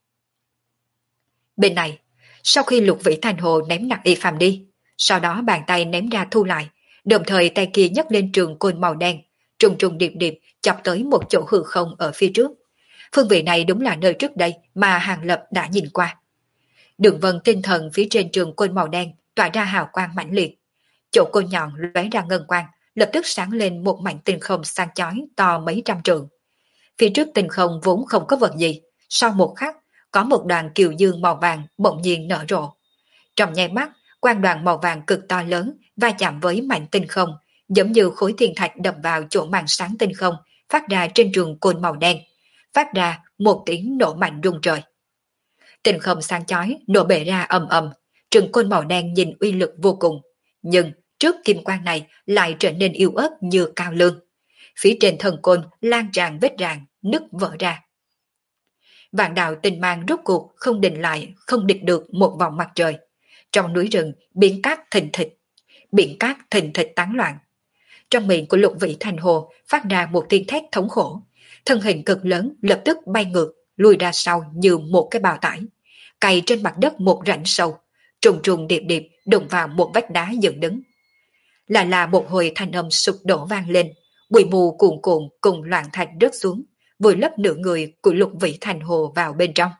Speaker 1: Bên này, sau khi Lục Vĩ Thanh Hồ ném Nặc Y Phạm đi, sau đó bàn tay ném ra thu lại, đồng thời tay kia nhấc lên trường côn màu đen, trùng trùng điệp điệp chọc tới một chỗ hư không ở phía trước. Phương vị này đúng là nơi trước đây mà Hàng Lập đã nhìn qua. Đường vân tinh thần phía trên trường côn màu đen tỏa ra hào quang mãnh liệt. Chỗ côn nhọn lóe ra ngân quang, lập tức sáng lên một mảnh tinh không sáng chói to mấy trăm trượng. Phía trước tinh không vốn không có vật gì, sau một khắc, có một đoàn kiều dương màu vàng bỗng nhiên nở rộ. Trong nháy mắt, quang đoàn màu vàng cực to lớn va chạm với mảnh tinh không, giống như khối thiên thạch đập vào chỗ màn sáng tinh không, phát ra trên trường côn màu đen, phát ra một tiếng nổ mạnh rung trời. Tinh không sáng chói nổ bể ra ầm ầm, trường côn màu đen nhìn uy lực vô cùng, nhưng trước kim quang này lại trở nên yếu ớt như cao lương. Phía trên thần côn lan tràn vết rạn, nứt vỡ ra. Vạn đạo tinh mang rốt cuộc không định lại, không địch được một vòng mặt trời. Trong núi rừng, biển cát thình thịch tán loạn. Trong miệng của Lục Vĩ Thanh Hồ phát ra một tiếng thét thống khổ. Thân hình cực lớn lập tức bay ngược, lùi ra sau như một cái bào tải, cày trên mặt đất một rãnh sâu, trùng trùng điệp điệp đụng vào một vách đá dựng đứng. Là một hồi thanh âm sụp đổ vang lên, bụi mù cuồn cuộn cùng loạn thạch rớt xuống, vùi lấp nửa người của Lục Vĩ Thanh Hồ vào bên trong.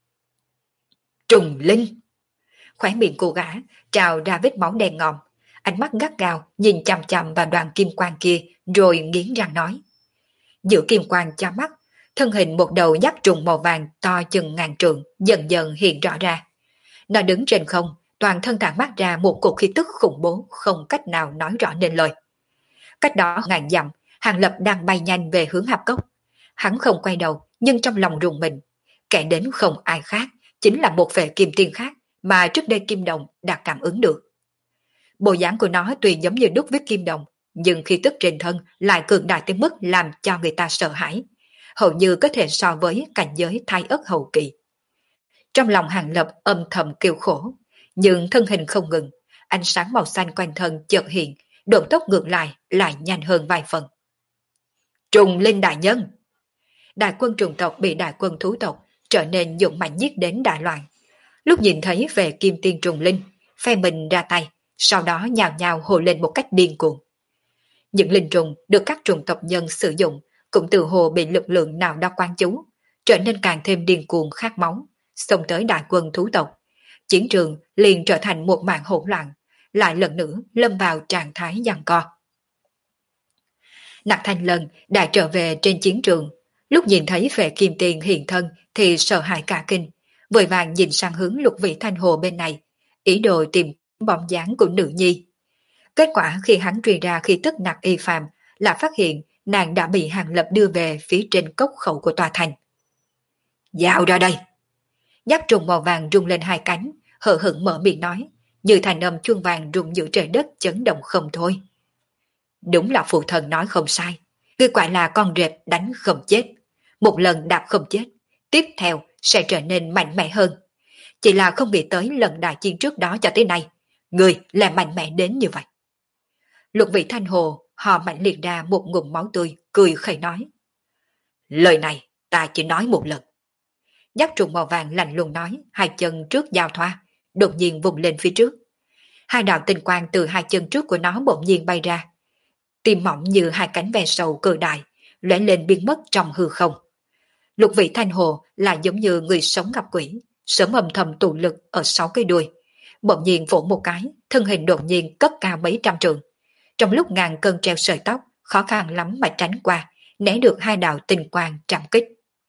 Speaker 1: Trùng linh! Khóe miệng cô gã trào ra vết máu đen ngòm, ánh mắt gắt gao nhìn chằm chằm vào đoàn kim quang kia rồi nghiến răng nói. Giữa kim quang cha mắt, thân hình một đầu giáp trùng màu vàng to chừng ngàn trượng dần dần hiện rõ ra. Nó đứng trên không, toàn thân tản mát ra một cột khí tức khủng bố không cách nào nói rõ nên lời. Cách đó ngàn dặm, Hàng Lập đang bay nhanh về hướng hạp cốc. Hắn không quay đầu, nhưng trong lòng rùng mình. Kẻ đến không ai khác, chính là một vệ kim tiên khác mà trước đây Kim Đồng đã cảm ứng được. Bộ dáng của nó tuy giống như đúc với Kim Đồng, nhưng khi tức trên thân lại cường đại tới mức làm cho người ta sợ hãi, hầu như có thể so với cảnh giới Thái Ất hậu kỳ. Trong lòng Hàng Lập âm thầm kêu khổ, nhưng thân hình không ngừng, ánh sáng màu xanh quanh thân chợt hiện, độ tốc ngược lại nhanh hơn vài phần. Trùng linh đại nhân! Đại quân trùng tộc bị đại quân thú tộc trở nên dũng mạnh giết đến đại loạn. Lúc nhìn thấy về kim tiên trùng linh, phe mình ra tay, sau đó nhào nhào hồ lên một cách điên cuồng. Những linh trùng được các trùng tộc nhân sử dụng cũng từ hồ bị lực lượng nào đó quan chú, trở nên càng thêm điên cuồng khát máu, xông tới đại quân thú tộc. Chiến trường liền trở thành một màn hỗn loạn, lại lần nữa lâm vào trạng thái giằng co. Nặc Thanh Lân đã trở về trên chiến trường, lúc nhìn thấy vệ kim tiền hiện thân thì sợ hãi cả kinh, vội vàng nhìn sang hướng Lục Vĩ Thanh Hồ bên này, ý đồ tìm bóng dáng của nữ nhi. Kết quả khi hắn truyền ra khi tức Nặc Y Phạm là phát hiện nàng đã bị Hàng Lập đưa về phía trên cốc khẩu của tòa thành. Giao ra đây! Giáp trùng màu vàng rung lên hai cánh, hờ hững mở miệng nói, như thành âm chuông vàng rung giữa trời đất chấn động không thôi. Đúng là phụ thần nói không sai, ngươi quả là con rệp đánh không chết, một lần đạp không chết, tiếp theo sẽ trở nên mạnh mẽ hơn. Chỉ là không nghĩ tới lần đại chiến trước đó cho tới nay, ngươi là mạnh mẽ đến như vậy. Lục Vĩ Thanh Hồ họ mạnh liệt ra một ngụm máu tươi, cười khẩy nói. Lời này ta chỉ nói một lần. Giáp trùng màu vàng lạnh lùng nói, hai chân trước giao thoa, đột nhiên vùng lên phía trước. Hai đạo tinh quang từ hai chân trước của nó bỗng nhiên bay ra, tim mỏng như hai cánh ve sầu cự đại, lóe lên biến mất trong hư không. Lục Vĩ Thanh Hồ là giống như người sống gặp quỷ, sớm âm thầm tụ lực ở 6 cây đuôi, bỗng nhiên vỗ một cái, thân hình đột nhiên cất cao mấy trăm trượng. Trong lúc ngàn cân treo sợi tóc, khó khăn lắm mà tránh qua, né được hai đạo tinh quang trảm kích.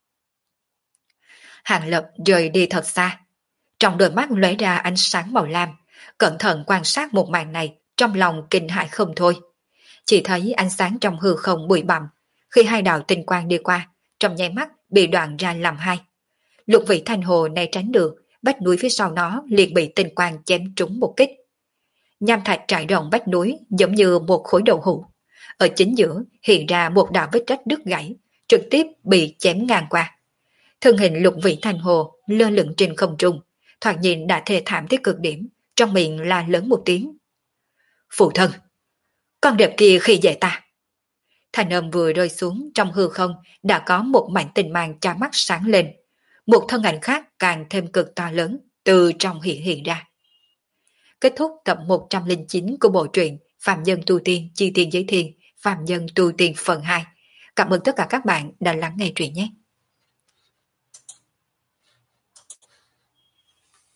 Speaker 1: Hàng Lập rời đi thật xa, trong đôi mắt lóe ra ánh sáng màu lam, cẩn thận quan sát một màn này trong lòng kinh hãi không thôi. Chỉ thấy ánh sáng trong hư không bụi bặm, khi hai đạo tinh quang đi qua, trong nháy mắt bị đoạn ra làm hai. Lục vị thanh hồ này tránh được, vách núi phía sau nó liền bị tinh quang chém trúng một kích. Nham thạch trải rộng vách núi giống như một khối đậu hũ. Ở chính giữa hiện ra một đạo vết rách đứt gãy, trực tiếp bị chém ngang qua. Thân hình lục vị thanh hồ lơ lửng trên không trung, thoạt nhìn đã thê thảm tới cực điểm, trong miệng la lớn một tiếng. Phụ thân! Con đẹp kia khi dễ ta! Thanh âm vừa rơi xuống trong hư không đã có một mảnh tình mang cha mắt sáng lên. Một thân ảnh khác càng thêm cực to lớn từ trong hiện ra. Kết thúc tập 109 của bộ truyện Phạm Nhân Tu Tiên Chi Tiên Giới Thiên, Phạm Nhân Tu Tiên phần 2. Cảm ơn tất cả các bạn đã lắng nghe truyện nhé.